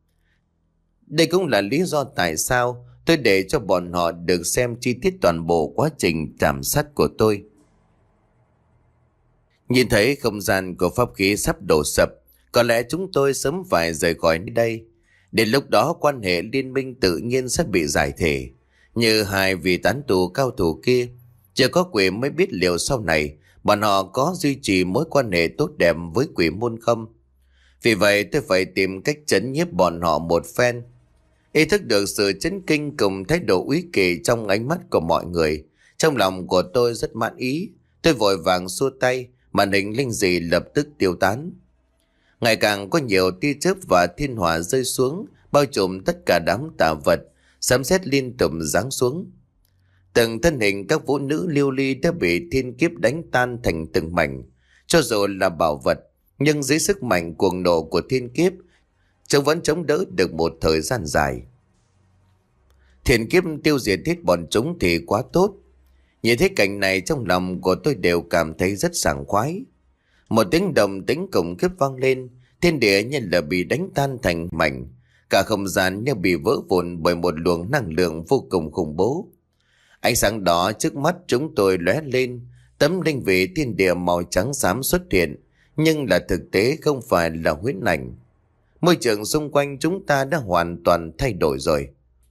Đây cũng là lý do tại sao tôi để cho bọn họ được xem chi tiết toàn bộ quá trình chạm sát của tôi. Nhìn thấy không gian của pháp khí sắp đổ sập, có lẽ chúng tôi sớm phải rời khỏi nơi đây. Đến lúc đó quan hệ liên minh tự nhiên sẽ bị giải thể. Như hai vị tán tù cao thủ kia, chỉ có quỷ mới biết liệu sau này bọn họ có duy trì mối quan hệ tốt đẹp với quỷ môn không. Vì vậy tôi phải tìm cách trấn nhiếp bọn họ một phen. Ý thức được sự chấn kinh cùng thái độ úy kỵ trong ánh mắt của mọi người, trong lòng của tôi rất mãn ý. Tôi vội vàng xua tay, màn hình linh dị lập tức tiêu tán. Ngày càng có nhiều tia chớp và thiên hỏa rơi xuống, bao trùm tất cả đám tà vật, sấm sét liên tục giáng xuống. Từng thân hình các vũ nữ lưu ly đã bị thiên kiếp đánh tan thành từng mảnh. Cho dù là bảo vật, nhưng dưới sức mạnh cuồng nộ của thiên kiếp, chúng vẫn chống đỡ được một thời gian dài. Thiên kiếp tiêu diệt hết bọn chúng thì quá tốt. Nhìn thấy cảnh này trong lòng của tôi đều cảm thấy rất sảng khoái. Một tiếng đồng tĩnh khủng khiếp vang lên, thiên địa như là bị đánh tan thành mảnh, cả không gian như bị vỡ vụn bởi một luồng năng lượng vô cùng khủng bố. Ánh sáng đó trước mắt chúng tôi lóe lên, tấm linh vị thiên địa màu trắng xám xuất hiện, nhưng là thực tế không phải là huyễn ảnh. Môi trường xung quanh chúng ta đã hoàn toàn thay đổi rồi.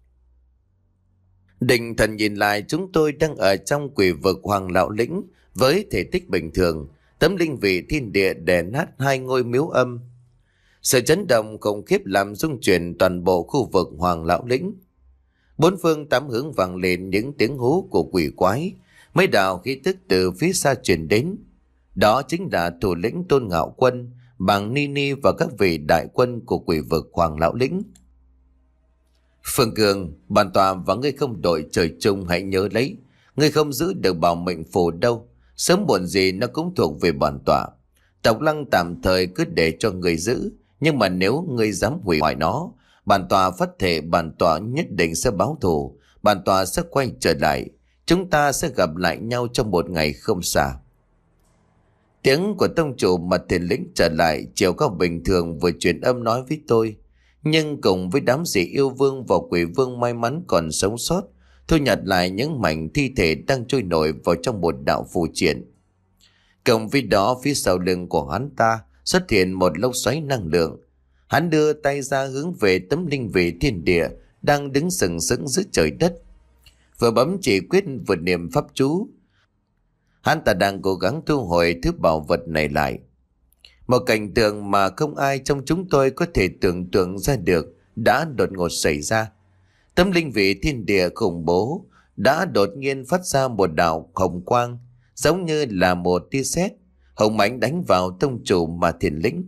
Định thần nhìn lại, chúng tôi đang ở trong quỷ vực Hoàng Lão Lĩnh với thể tích bình thường. Tấm linh vị thiên địa đè nát hai ngôi miếu âm. Sự chấn động khủng khiếp làm rung chuyển toàn bộ khu vực Hoàng Lão Lĩnh. Bốn phương tám hướng vang lên những tiếng hú của quỷ quái, mấy đạo khí tức từ phía xa truyền đến. Đó chính là thủ lĩnh Tôn Ngạo Quân, Bàng Ni Ni và các vị đại quân của quỷ vực Hoàng Lão Lĩnh. Phương Cường, bản tọa và ngươi không đội trời chung, hãy nhớ lấy, ngươi không giữ được bảo mệnh phù đâu, sớm muộn gì nó cũng thuộc về bản tọa. Tộc Lăng tạm thời cứ để cho ngươi giữ, nhưng mà nếu ngươi dám hủy hoại nó, bản tọa phát thệ bản tọa nhất định sẽ báo thù, bản tọa sẽ quay trở lại, chúng ta sẽ gặp lại nhau trong một ngày không xa. Tiếng của tông chủ Mật Thiền Lĩnh trở lại chiều cao bình thường vừa truyền âm nói với tôi. Nhưng cùng với đám dị yêu vương và quỷ vương may mắn còn sống sót, thu nhặt lại những mảnh thi thể đang trôi nổi vào trong một đạo phù triển. Cộng với đó, phía sau lưng của hắn ta xuất hiện một lốc xoáy năng lượng. Hắn đưa tay ra hướng về tấm linh vị thiên địa đang đứng sừng sững giữa trời đất, vừa bấm chỉ quyết vừa niệm pháp chú. Hắn ta đang cố gắng thu hồi thứ bảo vật này lại. Một cảnh tượng mà không ai trong chúng tôi có thể tưởng tượng ra được đã đột ngột xảy ra. Tấm linh vị thiên địa khủng bố đã đột nhiên phát ra một đạo hồng quang, giống như là một tia sét hồng ánh đánh vào tông chủ Mà Thiền Lĩnh.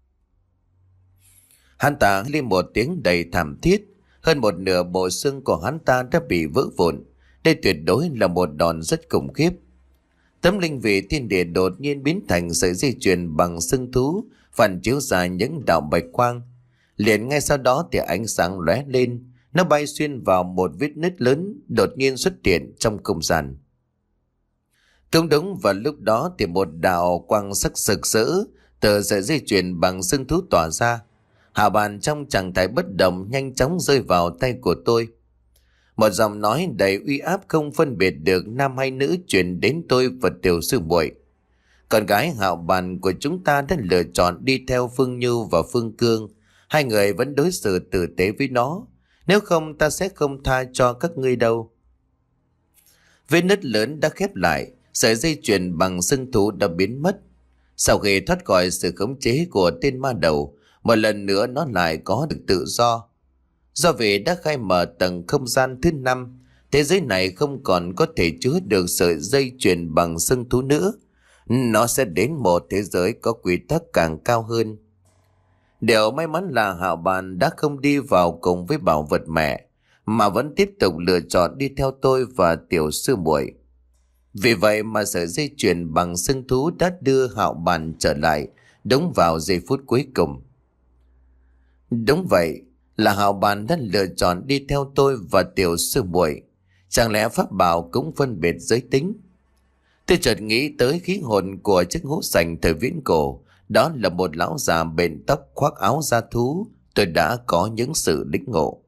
Hắn ta lên một tiếng đầy thảm thiết, hơn một nửa bộ xương của hắn ta đã bị vỡ vụn. Đây tuyệt đối là một đòn rất khủng khiếp. Tấm linh vị thiên địa đột nhiên biến thành sợi dây chuyền bằng xương thú, phản chiếu ra những đạo bạch quang. Liền ngay sau đó thì ánh sáng lóe lên, nó bay xuyên vào một vết nứt lớn đột nhiên xuất hiện trong không gian. Cũng đúng vào lúc đó thì một đạo quang sắc sực rỡ từ sợi dây chuyền bằng xương thú tỏa ra. Hạ bàn trong trạng thái bất động nhanh chóng rơi vào tay của tôi. Một giọng nói đầy uy áp không phân biệt được nam hay nữ truyền đến tôi và tiểu sư muội. Con gái Hạo Bàn của chúng ta đã lựa chọn đi theo Phương Như và Phương Cương. Hai người vẫn đối xử tử tế với nó. Nếu không ta sẽ không tha cho các ngươi đâu. Vết nứt lớn đã khép lại, sợi dây chuyền bằng xương thú đã biến mất. Sau khi thoát khỏi sự khống chế của tên ma đầu, một lần nữa nó lại có được tự do. Do vì đã khai mở tầng không gian thứ năm, thế giới này không còn có thể chứa được sợi dây chuyền bằng xương thú nữa. Nó sẽ đến một thế giới có quy tắc càng cao hơn. Điều may mắn là Hạo Bàn đã không đi vào cùng với bảo vật mẹ, mà vẫn tiếp tục lựa chọn đi theo tôi và tiểu sư muội. Vì vậy mà sợi dây chuyền bằng xương thú đã đưa Hạo Bàn trở lại đúng vào giây phút cuối cùng. Đúng vậy, là Hạo Bàn đã lựa chọn đi theo tôi và tiểu sư muội. Chẳng lẽ pháp bảo cũng phân biệt giới tính? Tôi chợt nghĩ tới khí hồn của chiếc hũ sành thời viễn cổ. Đó là một lão già bền tóc khoác áo da thú. Tôi đã có những sự lĩnh ngộ.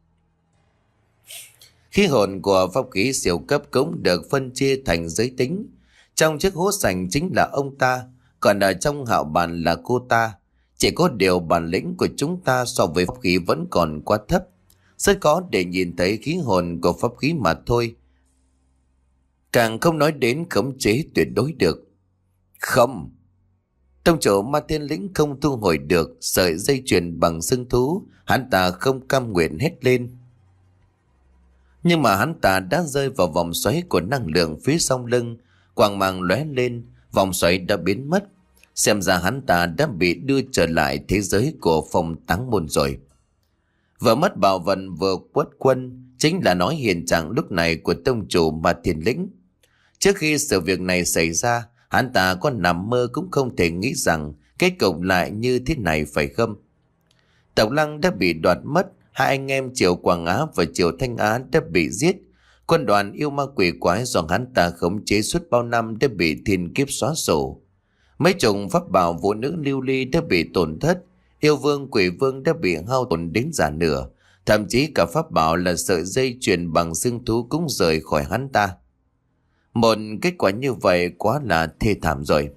Khí hồn của pháp khí siêu cấp cũng được phân chia thành giới tính. Trong chiếc hũ sành chính là ông ta, còn ở trong Hạo Bàn là cô ta. Chỉ có điều bản lĩnh của chúng ta so với pháp khí vẫn còn quá thấp, rất khó để nhìn thấy khí hồn của pháp khí mà thôi. Càng không nói đến khống chế tuyệt đối được. Không! Tông chủ Ma Thiên Lĩnh không thu hồi được sợi dây chuyền bằng xương thú, hắn ta không cam nguyện hét lên. Nhưng mà hắn ta đã rơi vào vòng xoáy của năng lượng phía sau lưng, quang mang lóe lên, vòng xoáy đã biến mất. Xem ra hắn ta đã bị đưa trở lại thế giới của Phong Táng Môn rồi. Vừa mất bảo vận vừa quất quân chính là nói hiện trạng lúc này của tông chủ Ma Thiên Lĩnh. Trước khi sự việc này xảy ra, hắn ta có nằm mơ cũng không thể nghĩ rằng kết cục lại như thế này phải không? Tộc Lăng đã bị đoạt mất, hai anh em Triệu Quảng Á và Triệu Thanh Á đã bị giết, Quân đoàn yêu ma quỷ quái do hắn ta khống chế suốt bao năm đã bị thiên kiếp xóa sổ. Mấy chục pháp bảo vũ nữ lưu ly đã bị tổn thất, yêu vương quỷ vương đã bị hao tổn đến giả nửa, thậm chí cả pháp bảo là sợi dây chuyền bằng xương thú cũng rời khỏi hắn ta. Một kết quả như vậy quá là thê thảm rồi.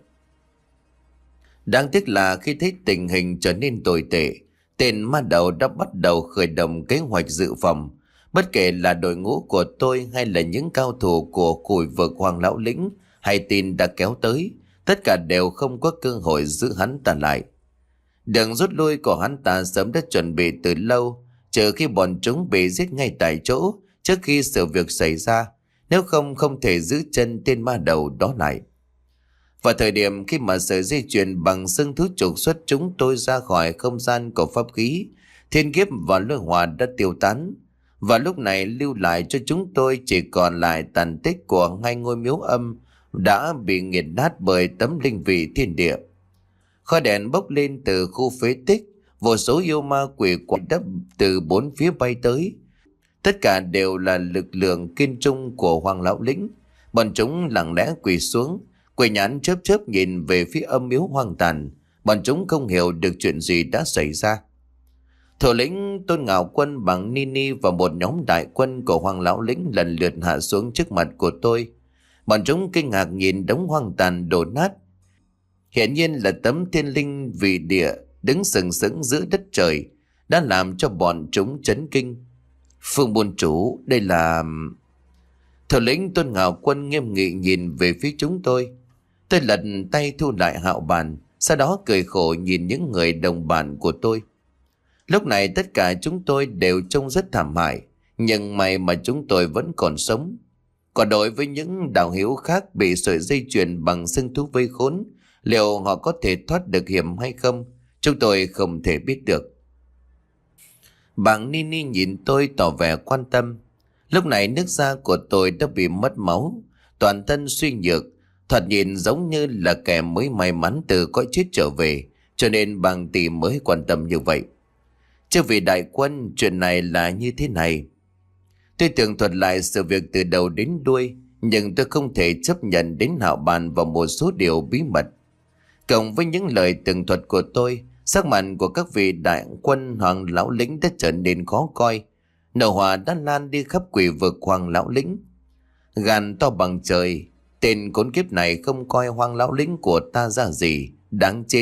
Đáng tiếc là khi thấy tình hình trở nên tồi tệ, tên ma đầu đã bắt đầu khởi động kế hoạch dự phòng. Bất kể là đội ngũ của tôi hay là những cao thủ của cùi vực Hoàng Lão Lĩnh hay tin đã kéo tới, tất cả đều không có cơ hội giữ hắn ta lại. Đường rút lui của hắn ta sớm đã chuẩn bị từ lâu, trừ khi bọn chúng bị giết ngay tại chỗ trước khi sự việc xảy ra, nếu không không thể giữ chân tên ma đầu đó lại. Vào thời điểm khi mà sợi dây chuyền bằng xương thú trục xuất chúng tôi ra khỏi không gian của pháp khí, thiên kiếp và lôi hỏa đã tiêu tán, và lúc này lưu lại cho chúng tôi chỉ còn lại tàn tích của hai ngôi miếu âm đã bị nghiền nát bởi tấm linh vị thiên địa. Khói đèn bốc lên từ khu phế tích, vô số yêu ma quỷ quái đất từ bốn phía bay tới. Tất cả đều là lực lượng kiên trung của Hoàng Lão Lĩnh. Bọn chúng lặng lẽ quỳ xuống, quỷ nhãn chớp chớp nhìn về phía âm miếu hoang tàn. Bọn chúng không hiểu được chuyện gì đã xảy ra. Thủ lĩnh Tôn Ngạo Quân bằng Nini và một nhóm đại quân của Hoàng Lão Lĩnh lần lượt hạ xuống trước mặt của tôi. Bọn chúng kinh ngạc nhìn đống hoang tàn đổ nát. Hiển nhiên là tấm thiên linh vị địa đứng sừng sững giữa đất trời đã làm cho bọn chúng chấn kinh. Phương Buôn Chủ, đây là... Thủ lĩnh Tôn Ngạo Quân nghiêm nghị nhìn về phía chúng tôi. Tôi lật tay thu lại hạo bàn, sau đó cười khổ nhìn những người đồng bạn của tôi. Lúc này tất cả chúng tôi đều trông rất thảm hại, nhưng may mà chúng tôi vẫn còn sống. Còn đối với những đạo hữu khác bị sợi dây chuyền bằng xương thú vây khốn, liệu họ có thể thoát được hiểm hay không, chúng tôi không thể biết được. Bạn Nini nhìn tôi tỏ vẻ quan tâm. Lúc này nước da của tôi đã bị mất máu, toàn thân suy nhược, thoạt nhìn giống như là kẻ mới may mắn từ cõi chết trở về, cho nên bàng tỷ mới quan tâm như vậy. Chứ vì đại quân, chuyện này là như thế này. Tôi tường thuật lại sự việc từ đầu đến đuôi, nhưng tôi không thể chấp nhận đến hạo bàn vào một số điều bí mật. Cộng với những lời tường thuật của tôi, sắc mặt của các vị đại quân Hoàng Lão Lĩnh đã trở nên khó coi. Nở hỏa đã lan đi khắp quỷ vực Hoàng Lão Lĩnh. Gan to bằng trời, tên khốn kiếp này không coi Hoàng Lão Lĩnh của ta ra gì, đáng chết.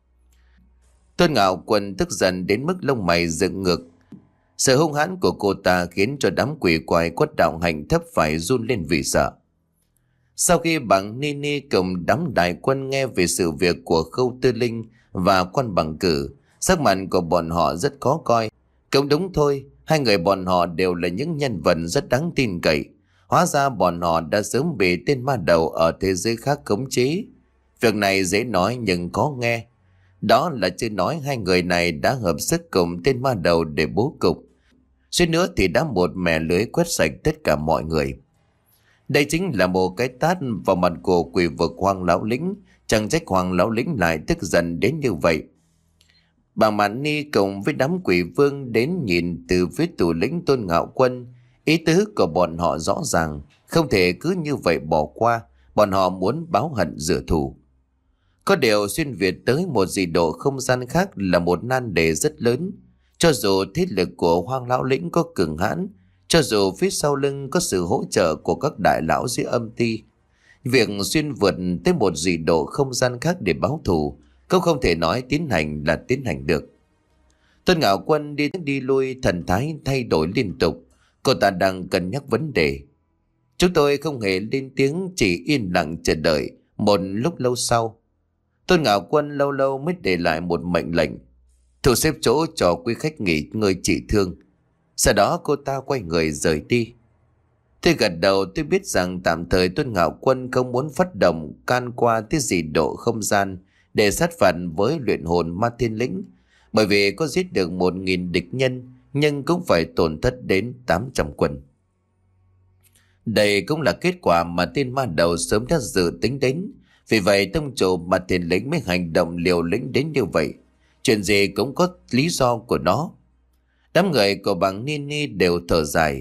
Tôn Ngạo Quân tức giận đến mức lông mày dựng ngược. Sự hung hãn của cô ta khiến cho đám quỷ quái quất đạo hành thấp phải run lên vì sợ. Sau khi bằng Nini cùng đám đại quân nghe về sự việc của Khâu Tư Linh và Quan Bằng Cử, sắc mặt của bọn họ rất khó coi. Cũng đúng thôi, hai người bọn họ đều là những nhân vật rất đáng tin cậy. Hóa ra bọn họ đã sớm bị tên ma đầu ở thế giới khác khống chế. Việc này dễ nói nhưng khó nghe. Đó là chưa nói hai người này đã hợp sức cùng tên ma đầu để bố cục. Suýt nữa thì đã một mẻ lưới quét sạch tất cả mọi người. Đây chính là một cái tát vào mặt của quỷ vực Hoàng Lão Lĩnh. Chẳng trách Hoàng Lão Lĩnh lại tức giận đến như vậy. Bà Mạn Ni cùng với đám quỷ vương đến nhìn từ phía thủ lĩnh Tôn Ngạo Quân. Ý tứ của bọn họ rõ ràng, không thể cứ như vậy bỏ qua. Bọn họ muốn báo hận rửa thù. Có điều xuyên Việt tới một dị độ không gian khác là một nan đề rất lớn. Cho dù thế lực của Hoàng Lão Lĩnh có cường hãn, cho dù phía sau lưng có sự hỗ trợ của các đại lão dưới âm ti, việc xuyên vượt tới một dị độ không gian khác để báo thù cũng không thể nói tiến hành là tiến hành được. Tôn Ngạo Quân đi đi lui, thần thái thay đổi liên tục. Cô ta đang cân nhắc vấn đề. Chúng tôi không hề lên tiếng, chỉ yên lặng chờ đợi. Một lúc lâu sau, Tôn Ngạo Quân lâu lâu mới để lại một mệnh lệnh: thu xếp chỗ cho quý khách nghỉ ngơi trị thương. Sau đó cô ta quay người rời đi. Tôi gật đầu, tôi biết rằng tạm thời Tôn Ngạo Quân không muốn phát động can qua tới dị độ không gian để sát phạt với luyện hồn ma thiên lĩnh, bởi vì có giết được một nghìn địch nhân nhưng cũng phải tổn thất đến tám trăm quân. Đây cũng là kết quả mà tên ma đầu sớm đã dự tính đến. Vì vậy tông chủ ma thiên lĩnh mới hành động liều lĩnh đến như vậy. Chuyện gì cũng có lý do của nó. Đám người của bằng Nini đều thở dài.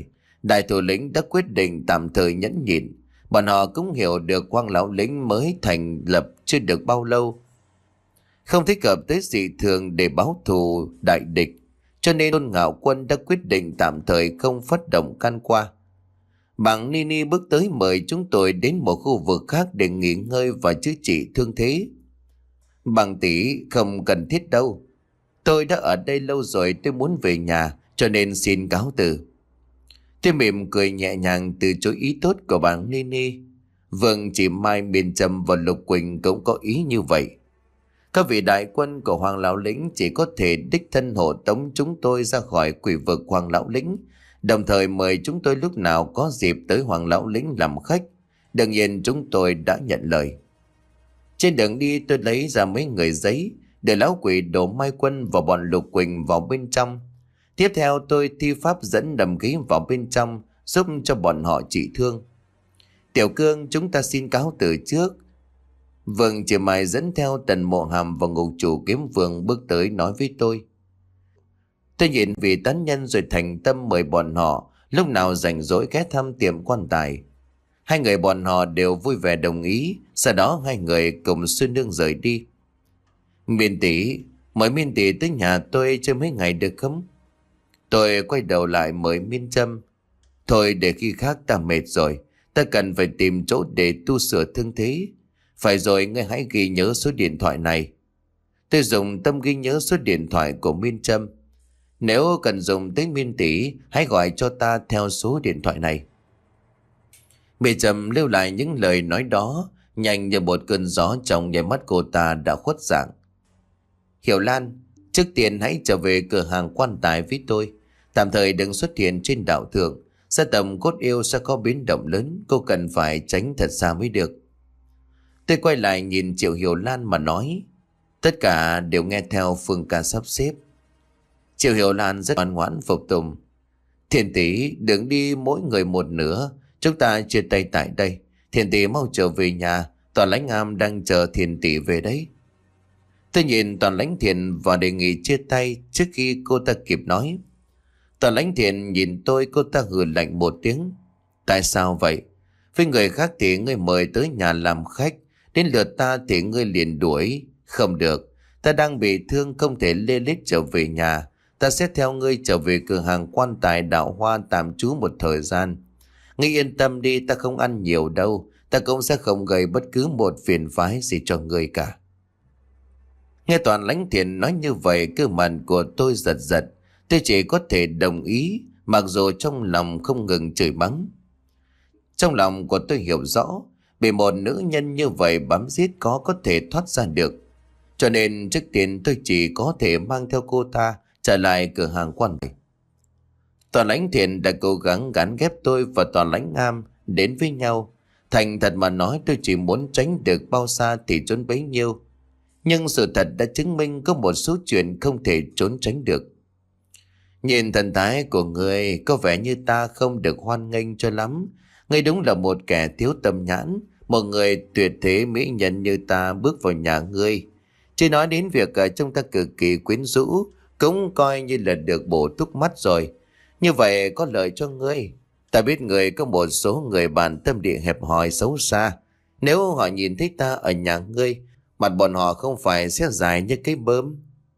Đại thủ lĩnh đã quyết định tạm thời nhẫn nhịn. Bọn họ cũng hiểu được Quang lão lĩnh mới thành lập chưa được bao lâu, không thích hợp tới dị thường để báo thù đại địch, cho nên Tôn Ngạo Quân đã quyết định tạm thời không phát động can qua. Bàng Nini bước tới mời chúng tôi đến một khu vực khác để nghỉ ngơi và chữa trị thương thế. Bàng tỷ, không cần thiết đâu. Tôi đã ở đây lâu rồi, tôi muốn về nhà, cho nên xin cáo từ. Tôi mỉm cười nhẹ nhàng từ chối ý tốt của bàng Nini. Vâng, chị Mai, Miền Trầm và Lục Quỳnh cũng có ý như vậy. Các vị đại quân của Hoàng lão lĩnh chỉ có thể đích thân hộ tống chúng tôi ra khỏi quỷ vực Hoàng lão lĩnh, đồng thời mời chúng tôi lúc nào có dịp tới Hoàng lão lĩnh làm khách. Đương nhiên chúng tôi đã nhận lời. Trên đường đi tôi lấy ra mấy người giấy để lão quỷ đổ Mai Quân và bọn Lục Quỳnh vào bên trong. Tiếp theo tôi thi pháp dẫn đầm khí vào bên trong, giúp cho bọn họ trị thương. Tiểu Cương, chúng ta xin cáo từ trước. Vâng, chị Mai dẫn theo Tần Mộ Hàm và ngục chủ Kiếm Vương bước tới nói với tôi. Tôi nhìn vị tán nhân rồi thành tâm mời bọn họ lúc nào rảnh rỗi ghé thăm tiệm quan tài. Hai người bọn họ đều vui vẻ đồng ý. Sau đó hai người cùng xuyên nương rời đi. Miên tỷ, mời Miên tỷ tới nhà tôi chơi mấy ngày được không? Tôi quay đầu lại mời Miên Trâm. Thôi để khi khác, ta mệt rồi, ta cần phải tìm chỗ để tu sửa thương thế. Phải rồi, ngươi hãy ghi nhớ số điện thoại này. Tôi dùng tâm ghi nhớ số điện thoại của Miên Trâm. Nếu cần dùng tới Miên tỷ, hãy gọi cho ta theo số điện thoại này. Miên Trâm lưu lại những lời nói đó, nhanh như một cơn gió trong nháy mắt cô ta đã khuất dạng. Hiểu Lan, trước tiên hãy trở về cửa hàng quan tài với tôi. Tạm thời đừng xuất hiện trên đạo thượng. Gia tầm cốt yêu sẽ có biến động lớn, cô cần phải tránh thật xa mới được. Tôi quay lại nhìn Triệu Hiểu Lan mà nói. Tất cả đều nghe theo Phương ca sắp xếp. Triệu Hiểu Lan rất ngoan ngoãn phục tùng. Thiền tỷ, đừng đi mỗi người một nửa. Chúng ta chia tay tại đây. Thiền tỷ mau trở về nhà. Toàn Lãnh Am đang chờ Thiền tỷ về đấy. Tôi nhìn Toàn Lãnh Thiền và đề nghị chia tay trước khi cô ta kịp nói. Toàn Lãnh Thiền nhìn tôi, cô ta hừ lạnh một tiếng. Tại sao vậy? Với người khác thì ngươi mời tới nhà làm khách, đến lượt ta thì ngươi liền đuổi. Không được, ta đang bị thương không thể lê lết trở về nhà. Ta sẽ theo ngươi trở về cửa hàng quan tài Đạo Hoa tạm trú một thời gian. Ngươi yên tâm đi, ta không ăn nhiều đâu. Ta cũng sẽ không gây bất cứ một phiền phái gì cho ngươi cả. Nghe Toàn Lãnh Thiền nói như vậy, cơ mặt của tôi giật giật. Tôi chỉ có thể đồng ý, mặc dù trong lòng không ngừng chửi mắng. Trong lòng của tôi hiểu rõ, bị một nữ nhân như vậy bám giết có có thể thoát ra được. Cho nên trước tiên tôi chỉ có thể mang theo cô ta trở lại cửa hàng quan tài. Toàn Lãnh Thiền đã cố gắng gắn ghép tôi và Toàn Lãnh Am đến với nhau. Thành thật mà nói, tôi chỉ muốn tránh được bao xa thì trốn bấy nhiêu. Nhưng sự thật đã chứng minh có một số chuyện không thể trốn tránh được. Nhìn thần thái của người có vẻ như ta không được hoan nghênh cho lắm. Ngươi đúng là một kẻ thiếu tâm nhãn. Một người tuyệt thế mỹ nhân như ta bước vào nhà ngươi, chỉ nói đến việc ở trong ta cực kỳ quyến rũ, cũng coi như là được bổ túc mắt rồi. Như vậy có lợi cho ngươi. Ta biết người có một số người bạn tâm địa hẹp hòi xấu xa. Nếu họ nhìn thấy ta ở nhà ngươi, mặt bọn họ không phải sẽ dài như cái bơm.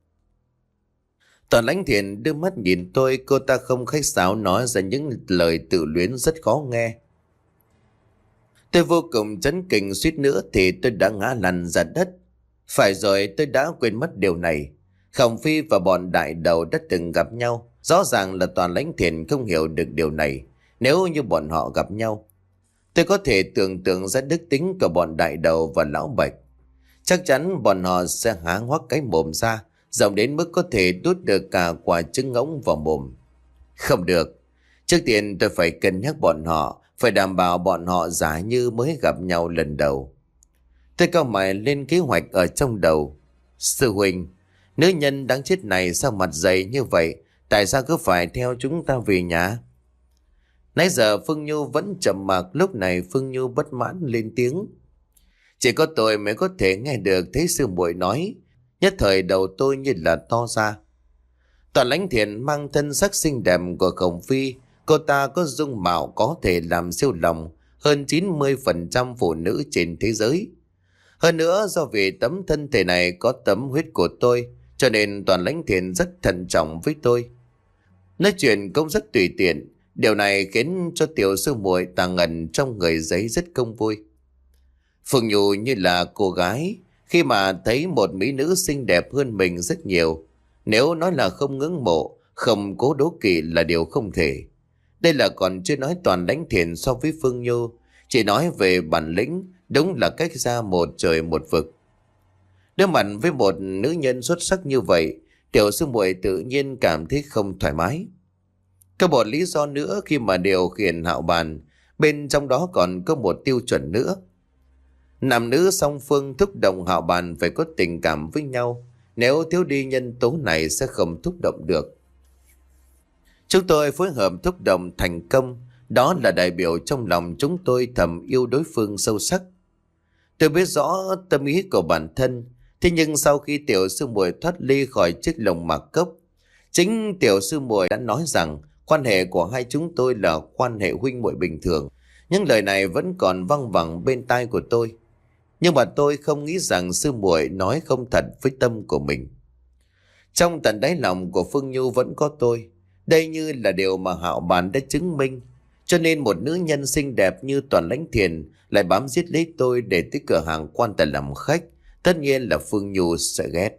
Toàn Lãnh Thiền đưa mắt nhìn tôi, cô ta không khách sáo nói ra những lời tự luyến rất khó nghe. Tôi vô cùng chấn kinh, suýt nữa thì tôi đã ngã lăn ra đất. Phải rồi, tôi đã quên mất điều này. Khổng Phi và bọn đại đầu đã từng gặp nhau. Rõ ràng là Toàn Lãnh Thiền không hiểu được điều này. Nếu như bọn họ gặp nhau, tôi có thể tưởng tượng ra đức tính của bọn đại đầu và lão Bạch. Chắc chắn bọn họ sẽ há hoắc cái mồm ra, rộng đến mức có thể đút được cả quả trứng ngỗng vào mồm. Không được. Trước tiên tôi phải cân nhắc bọn họ, phải đảm bảo bọn họ giả như mới gặp nhau lần đầu. Tôi cau mày lên kế hoạch ở trong đầu. Sư huynh, nữ nhân đáng chết này sao mặt dày như vậy? Tại sao cứ phải theo chúng ta về nhà? Nãy giờ Phương Nhu vẫn trầm mặc, lúc này Phương Nhu bất mãn lên tiếng. Chỉ có tôi mới có thể nghe được thấy sư muội nói. Nhất thời đầu tôi như là to ra. Toàn Lãnh Thiền mang thân sắc xinh đẹp của Khổng Phi Cô ta có dung mạo có thể làm siêu lòng hơn chín mươi phần trăm phụ nữ trên thế giới. Hơn nữa do vì tấm thân thể này có tấm huyết của tôi, cho nên Toàn Lãnh Thiền rất thận trọng với tôi. Nói chuyện cũng rất tùy tiện. Điều này khiến cho tiểu sư muội tà ngần trong người giấy rất không vui. Phương Nhu như là cô gái, khi mà thấy một mỹ nữ xinh đẹp hơn mình rất nhiều, nếu nói là không ngưỡng mộ, không cố đố kỵ là điều không thể. Đây là còn chưa nói Toàn Lãnh Thiền so với Phương Nhu, chỉ nói về bản lĩnh, đúng là cách ra một trời một vực. Đối mặt với một nữ nhân xuất sắc như vậy, tiểu sư muội tự nhiên cảm thấy không thoải mái. Có một lý do nữa khi mà điều khiển hạo bàn, bên trong đó còn có một tiêu chuẩn nữa. Nam nữ song phương thúc động hạo bàn phải có tình cảm với nhau, nếu thiếu đi nhân tố này sẽ không thúc động được. Chúng tôi phối hợp thúc động thành công, đó là đại biểu trong lòng chúng tôi thầm yêu đối phương sâu sắc. Tôi biết rõ tâm ý của bản thân, thế nhưng sau khi tiểu sư muội thoát ly khỏi chiếc lồng mạc cốc, chính tiểu sư muội đã nói rằng quan hệ của hai chúng tôi là quan hệ huynh muội bình thường. Những lời này vẫn còn văng vẳng bên tai của tôi. Nhưng mà tôi không nghĩ rằng sư muội nói không thật với tâm của mình. Trong tận đáy lòng của Phương Nhu vẫn có tôi. Đây như là điều mà hạo bàn đã chứng minh. Cho nên một nữ nhân xinh đẹp như Toàn Lãnh Thiền lại bám giết lấy tôi để tới cửa hàng quan tài làm khách. Tất nhiên là Phương Nhu sẽ ghét.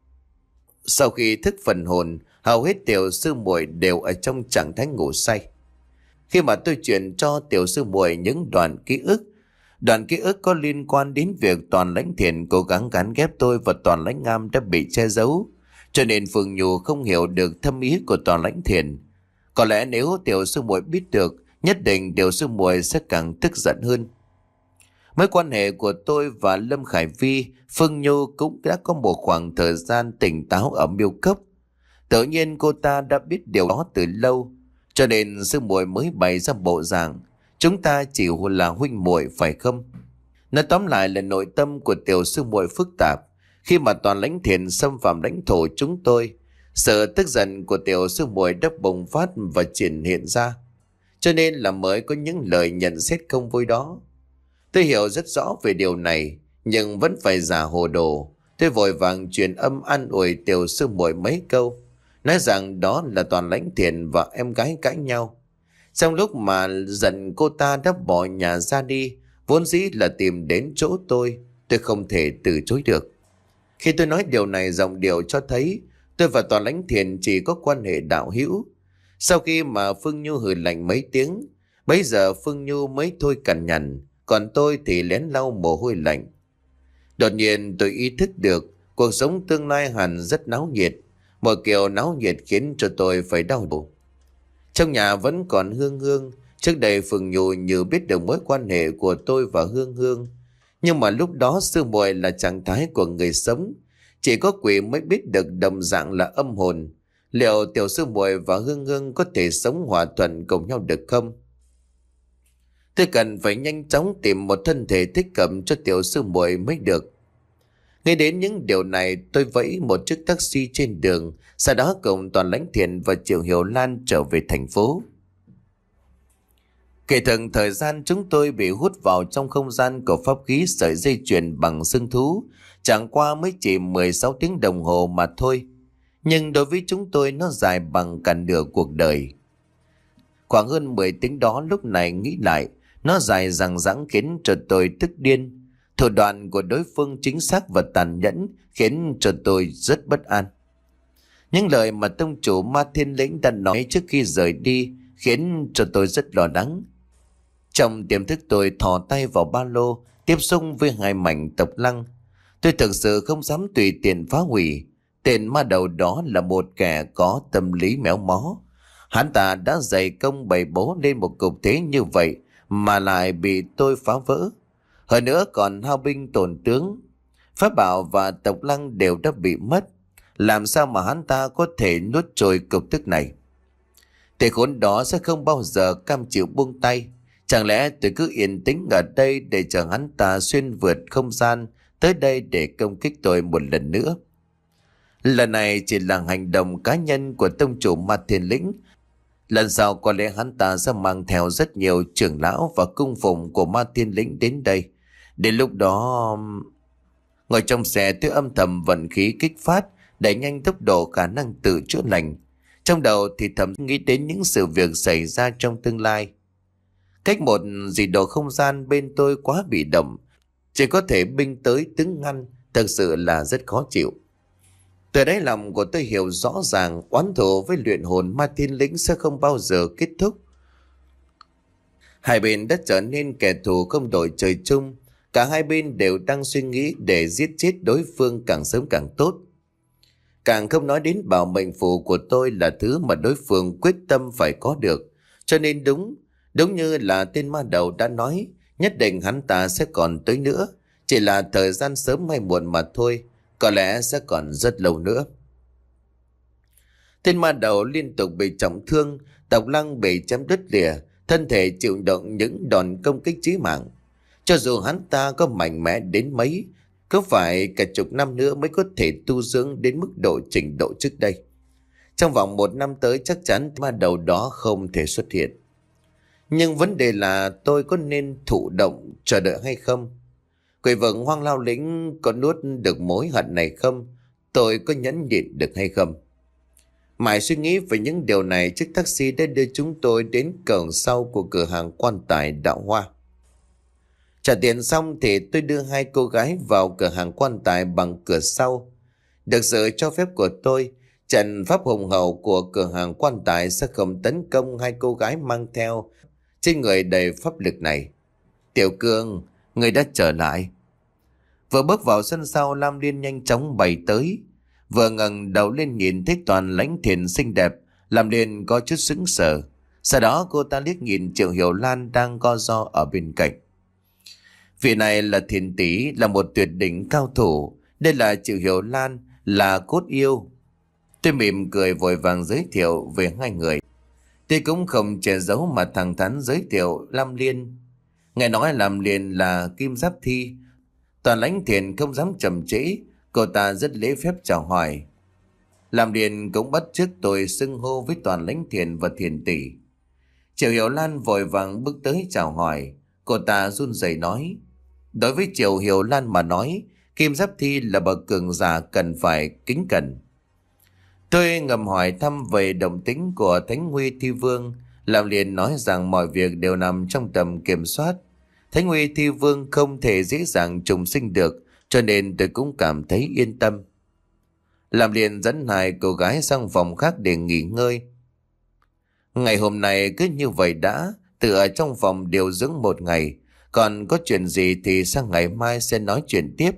Sau khi thức phần hồn, hầu hết tiểu sư muội đều ở trong trạng thái ngủ say. Khi mà tôi chuyển cho tiểu sư muội những đoạn ký ức, đoạn ký ức có liên quan đến việc Toàn Lãnh Thiền cố gắng gắn ghép tôi và Toàn Lãnh Ngam đã bị che giấu, cho nên Phương Nhu không hiểu được thâm ý của Toàn Lãnh Thiền. Có lẽ nếu tiểu sư muội biết được, nhất định tiểu sư muội sẽ càng tức giận hơn. Mối quan hệ của tôi và Lâm Khải Vi, Phương Nhu cũng đã có một khoảng thời gian tỉnh táo ở miêu cốc. Tự nhiên cô ta đã biết điều đó từ lâu, cho nên sư muội mới bày ra bộ dạng chúng ta chỉ là huynh muội phải không? Nói tóm lại là nội tâm của tiểu sư muội phức tạp. Khi mà Toàn Lãnh Thiền xâm phạm lãnh thổ chúng tôi, sự tức giận của tiểu sư muội đã bùng phát và triển hiện ra, cho nên là mới có những lời nhận xét không vui đó. Tôi hiểu rất rõ về điều này, nhưng vẫn phải giả hồ đồ. Tôi vội vàng truyền âm an ủi tiểu sư muội mấy câu, nói rằng đó là Toàn Lãnh Thiền và em gái cãi nhau. Trong lúc mà giận cô ta đã bỏ nhà ra đi, vốn dĩ là tìm đến chỗ tôi, tôi không thể từ chối được. Khi tôi nói điều này, giọng điệu cho thấy tôi và Toàn Lãnh Thiền chỉ có quan hệ đạo hữu. Sau khi mà Phương Nhu hừ lạnh mấy tiếng, bấy giờ Phương Nhu mới thôi cằn nhằn, còn tôi thì lén lau mồ hôi lạnh. Đột nhiên tôi ý thức được cuộc sống tương lai hẳn rất náo nhiệt. Một kiểu náo nhiệt khiến cho tôi phải đau đầu. Trong nhà vẫn còn Hương Hương. Trước đây Phương Nhu như biết được mối quan hệ của tôi và Hương Hương, nhưng mà lúc đó sư muội là trạng thái của người sống, chỉ có quỷ mới biết được đồng dạng là âm hồn. Liệu tiểu sư muội và Hương Hương có thể sống hòa thuận cùng nhau được không? Tôi cần phải nhanh chóng tìm một thân thể thích hợp cho tiểu sư muội mới được. Ngay đến những điều này, tôi vẫy một chiếc taxi trên đường, sau đó cùng Toàn Lãnh Thiền và Triệu Hiểu Lan trở về thành phố. Kể từ thời gian chúng tôi bị hút vào trong không gian của pháp khí sợi dây chuyền bằng xương thú, chẳng qua mới chỉ mười sáu tiếng đồng hồ mà thôi. Nhưng đối với chúng tôi nó dài bằng cả nửa cuộc đời. Khoảng hơn mười tiếng đó, lúc này nghĩ lại, nó dài dằng dẵng khiến cho tôi tức điên. Thủ đoạn của đối phương chính xác và tàn nhẫn khiến cho tôi rất bất an. Những lời mà tông chủ Ma Thiên Lĩnh đã nói trước khi rời đi khiến cho tôi rất lo lắng. Trong tiềm thức tôi thò tay vào ba lô, tiếp xúc với hai mảnh tộc lăng. Tôi thực sự không dám tùy tiện phá hủy. Tên ma đầu đó là một kẻ có tâm lý méo mó. Hắn ta đã dày công bày bố lên một cục thế như vậy mà lại bị tôi phá vỡ. Hơn nữa còn hao binh tổn tướng, pháp bảo và tộc lăng đều đã bị mất. Làm sao mà hắn ta có thể nuốt trôi cục tức này? Tên khốn đó sẽ không bao giờ cam chịu buông tay. Chẳng lẽ tôi cứ yên tĩnh ở đây để chờ hắn ta xuyên vượt không gian tới đây để công kích tôi một lần nữa? Lần này chỉ là hành động cá nhân của tông chủ Ma Thiên Lĩnh. Lần sau có lẽ hắn ta sẽ mang theo rất nhiều trưởng lão và cung phụng của ma tiên lĩnh đến đây. Đến lúc đó... Ngồi trong xe tôi âm thầm vận khí kích phát, đẩy nhanh tốc độ khả năng tự chữa lành. Trong đầu thì thầm nghĩ đến những sự việc xảy ra trong tương lai. Cách một dị độ không gian bên tôi quá bị động, chỉ có thể binh tới tướng ngăn, thật sự là rất khó chịu. Từ đáy lòng của tôi hiểu rõ ràng oán thù với luyện hồn ma thiên lĩnh sẽ không bao giờ kết thúc. Hai bên đã trở nên kẻ thù không đội trời chung. Cả hai bên đều đang suy nghĩ để giết chết đối phương càng sớm càng tốt. Càng không nói đến bảo mệnh phù của tôi là thứ mà đối phương quyết tâm phải có được. Cho nên đúng, đúng như là tên ma đầu đã nói, nhất định hắn ta sẽ còn tới nữa. Chỉ là thời gian sớm hay muộn mà thôi, có lẽ sẽ còn rất lâu nữa. Tên ma đầu liên tục bị trọng thương, Độc Lăng bị chém đứt lìa, thân thể chịu đựng những đòn công kích chí mạng. Cho dù hắn ta có mạnh mẽ đến mấy, có phải cả chục năm nữa mới có thể tu dưỡng đến mức độ trình độ trước đây. Trong vòng một năm tới chắc chắn ma đầu đó không thể xuất hiện. Nhưng vấn đề là tôi có nên thụ động chờ đợi hay không? Quỷ vượng Hoang Lao Lĩnh có nuốt được mối hận này không? Tôi có nhẫn nhịn được hay không? Mãi suy nghĩ về những điều này, chiếc taxi đã đưa chúng tôi đến cổng sau của cửa hàng quan tài Đạo Hoa. Trả tiền xong thì tôi đưa hai cô gái vào cửa hàng quan tài bằng cửa sau. Được sự cho phép của tôi, trận pháp hùng hậu của cửa hàng quan tài sẽ không tấn công hai cô gái mang theo trên người đầy pháp lực này. Tiểu Cương, người đã trở lại. Vừa bước vào sân sau, Lam Liên nhanh chóng bay tới. Vừa ngẩng đầu lên nhìn thấy Toàn Lãnh Thiền xinh đẹp, Lam Liên có chút sững sờ. Sau đó cô ta liếc nhìn Triệu Hiểu Lan đang co ro ở bên cạnh. Vị này là Thiền Tỷ, là một tuyệt đỉnh cao thủ. Đây là Triệu Hiểu Lan, là cốt yêu. Tôi mỉm cười vội vàng giới thiệu về hai người. Tôi cũng không che giấu mà thẳng thắn giới thiệu Lam Liên. Nghe nói Lam Liên là Kim Giáp Thi. Toàn Lãnh Thiền không dám chậm trễ, cô ta rất lễ phép chào hỏi. Lam Liên cũng bắt chước tôi xưng hô với Toàn Lãnh Thiền và Thiền Tỷ. Triệu Hiểu Lan vội vàng bước tới chào hỏi. Cô ta run rẩy nói. Đối với Triệu Hiểu Lan mà nói, Kim Giáp Thi là bậc cường giả cần phải kính cẩn. Tôi ngầm hỏi thăm về động tĩnh của Thánh Huy Thi Vương. Lam Liên nói rằng mọi việc đều nằm trong tầm kiểm soát. Thánh Huy Thi Vương không thể dễ dàng trùng sinh được, cho nên tôi cũng cảm thấy yên tâm. Lam Liên dẫn hai cô gái sang phòng khác để nghỉ ngơi. Ngày hôm nay cứ như vậy đã, tự ở trong phòng điều dưỡng một ngày. Còn có chuyện gì thì sang ngày mai sẽ nói chuyện tiếp.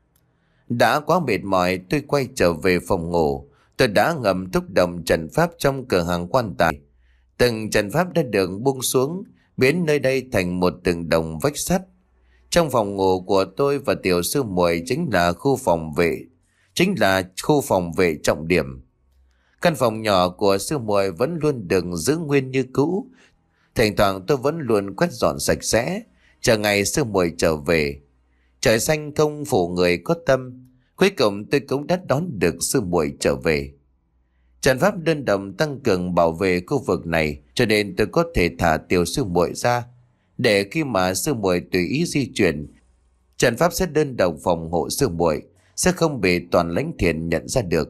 Đã quá mệt mỏi, tôi quay trở về phòng ngủ. Tôi đã ngầm thúc động trận pháp trong cửa hàng quan tài. Từng trận pháp đã được buông xuống, biến nơi đây thành một từng đồng vách sắt. Trong phòng ngủ của tôi và tiểu sư muội chính là khu phòng vệ, chính là khu phòng vệ trọng điểm. Căn phòng nhỏ của sư muội vẫn luôn được giữ nguyên như cũ. Thỉnh thoảng tôi vẫn luôn quét dọn sạch sẽ, chờ ngày sư muội trở về. Trời xanh không phủ người có tâm, cuối cùng tôi cũng đã đón được sư muội trở về. Trận pháp đơn đồng tăng cường bảo vệ khu vực này, cho nên tôi có thể thả tiểu sư muội ra, để khi mà sư muội tùy ý di chuyển, trận pháp sẽ đơn độc phòng hộ sư muội, sẽ không bị Toàn Lãnh Thiền nhận ra được.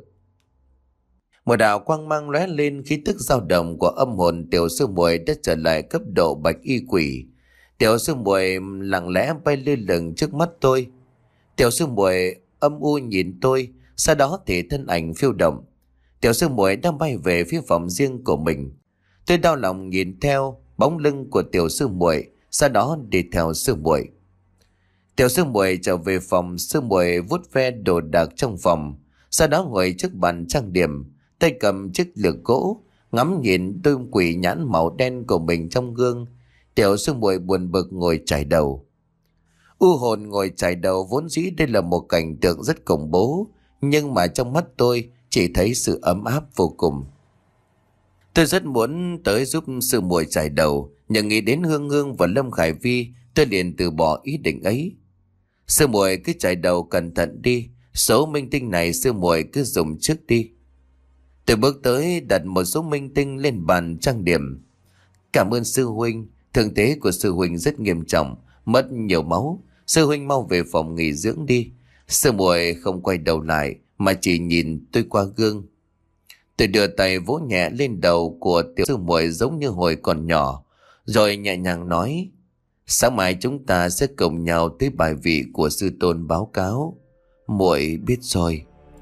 Một đạo quang mang lóe lên, khí tức dao động của âm hồn tiểu sư muội đã trở lại cấp độ bạch y quỷ. Tiểu sư muội lặng lẽ bay lơ lửng trước mắt tôi. Tiểu sư muội âm u nhìn tôi, sau đó thì thân ảnh phiêu động. Tiểu sư muội đang bay về phía phòng riêng của mình. Tôi đau lòng nhìn theo bóng lưng của tiểu sư muội, sau đó đi theo sư muội. Tiểu sư muội trở về phòng, sư muội vuốt ve đồ đạc trong phòng, sau đó ngồi trước bàn trang điểm, tay cầm chiếc lược gỗ, ngắm nhìn đôi quỷ nhãn màu đen của mình trong gương. Tiểu sư muội buồn bực ngồi chải đầu. U hồn ngồi chải đầu vốn dĩ đây là một cảnh tượng rất khủng bố, nhưng mà trong mắt tôi chỉ thấy sự ấm áp vô cùng. Tôi rất muốn tới giúp sư muội chải đầu, nhưng nghĩ đến Hương Hương và Lâm Khải Vi, tôi liền từ bỏ ý định ấy. Sư muội cứ chải đầu cẩn thận đi, số minh tinh này sư muội cứ dùng trước đi. Tôi bước tới đặt một số minh tinh lên bàn trang điểm. Cảm ơn sư huynh, thương thế của sư huynh rất nghiêm trọng, mất nhiều máu. Sư huynh mau về phòng nghỉ dưỡng đi. Sư muội không quay đầu lại mà chỉ nhìn tôi qua gương. Tôi đưa tay vỗ nhẹ lên đầu của tiểu sư muội giống như hồi còn nhỏ, rồi nhẹ nhàng nói: sáng mai chúng ta sẽ cùng nhau tới bài vị của sư tôn báo cáo. Muội biết rồi.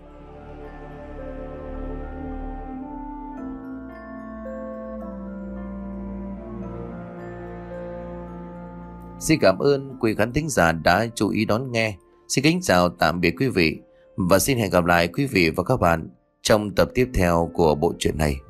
Xin cảm ơn quý khán thính giả đã chú ý đón nghe. Xin kính chào tạm biệt quý vị và xin hẹn gặp lại quý vị và các bạn trong tập tiếp theo của bộ truyện này.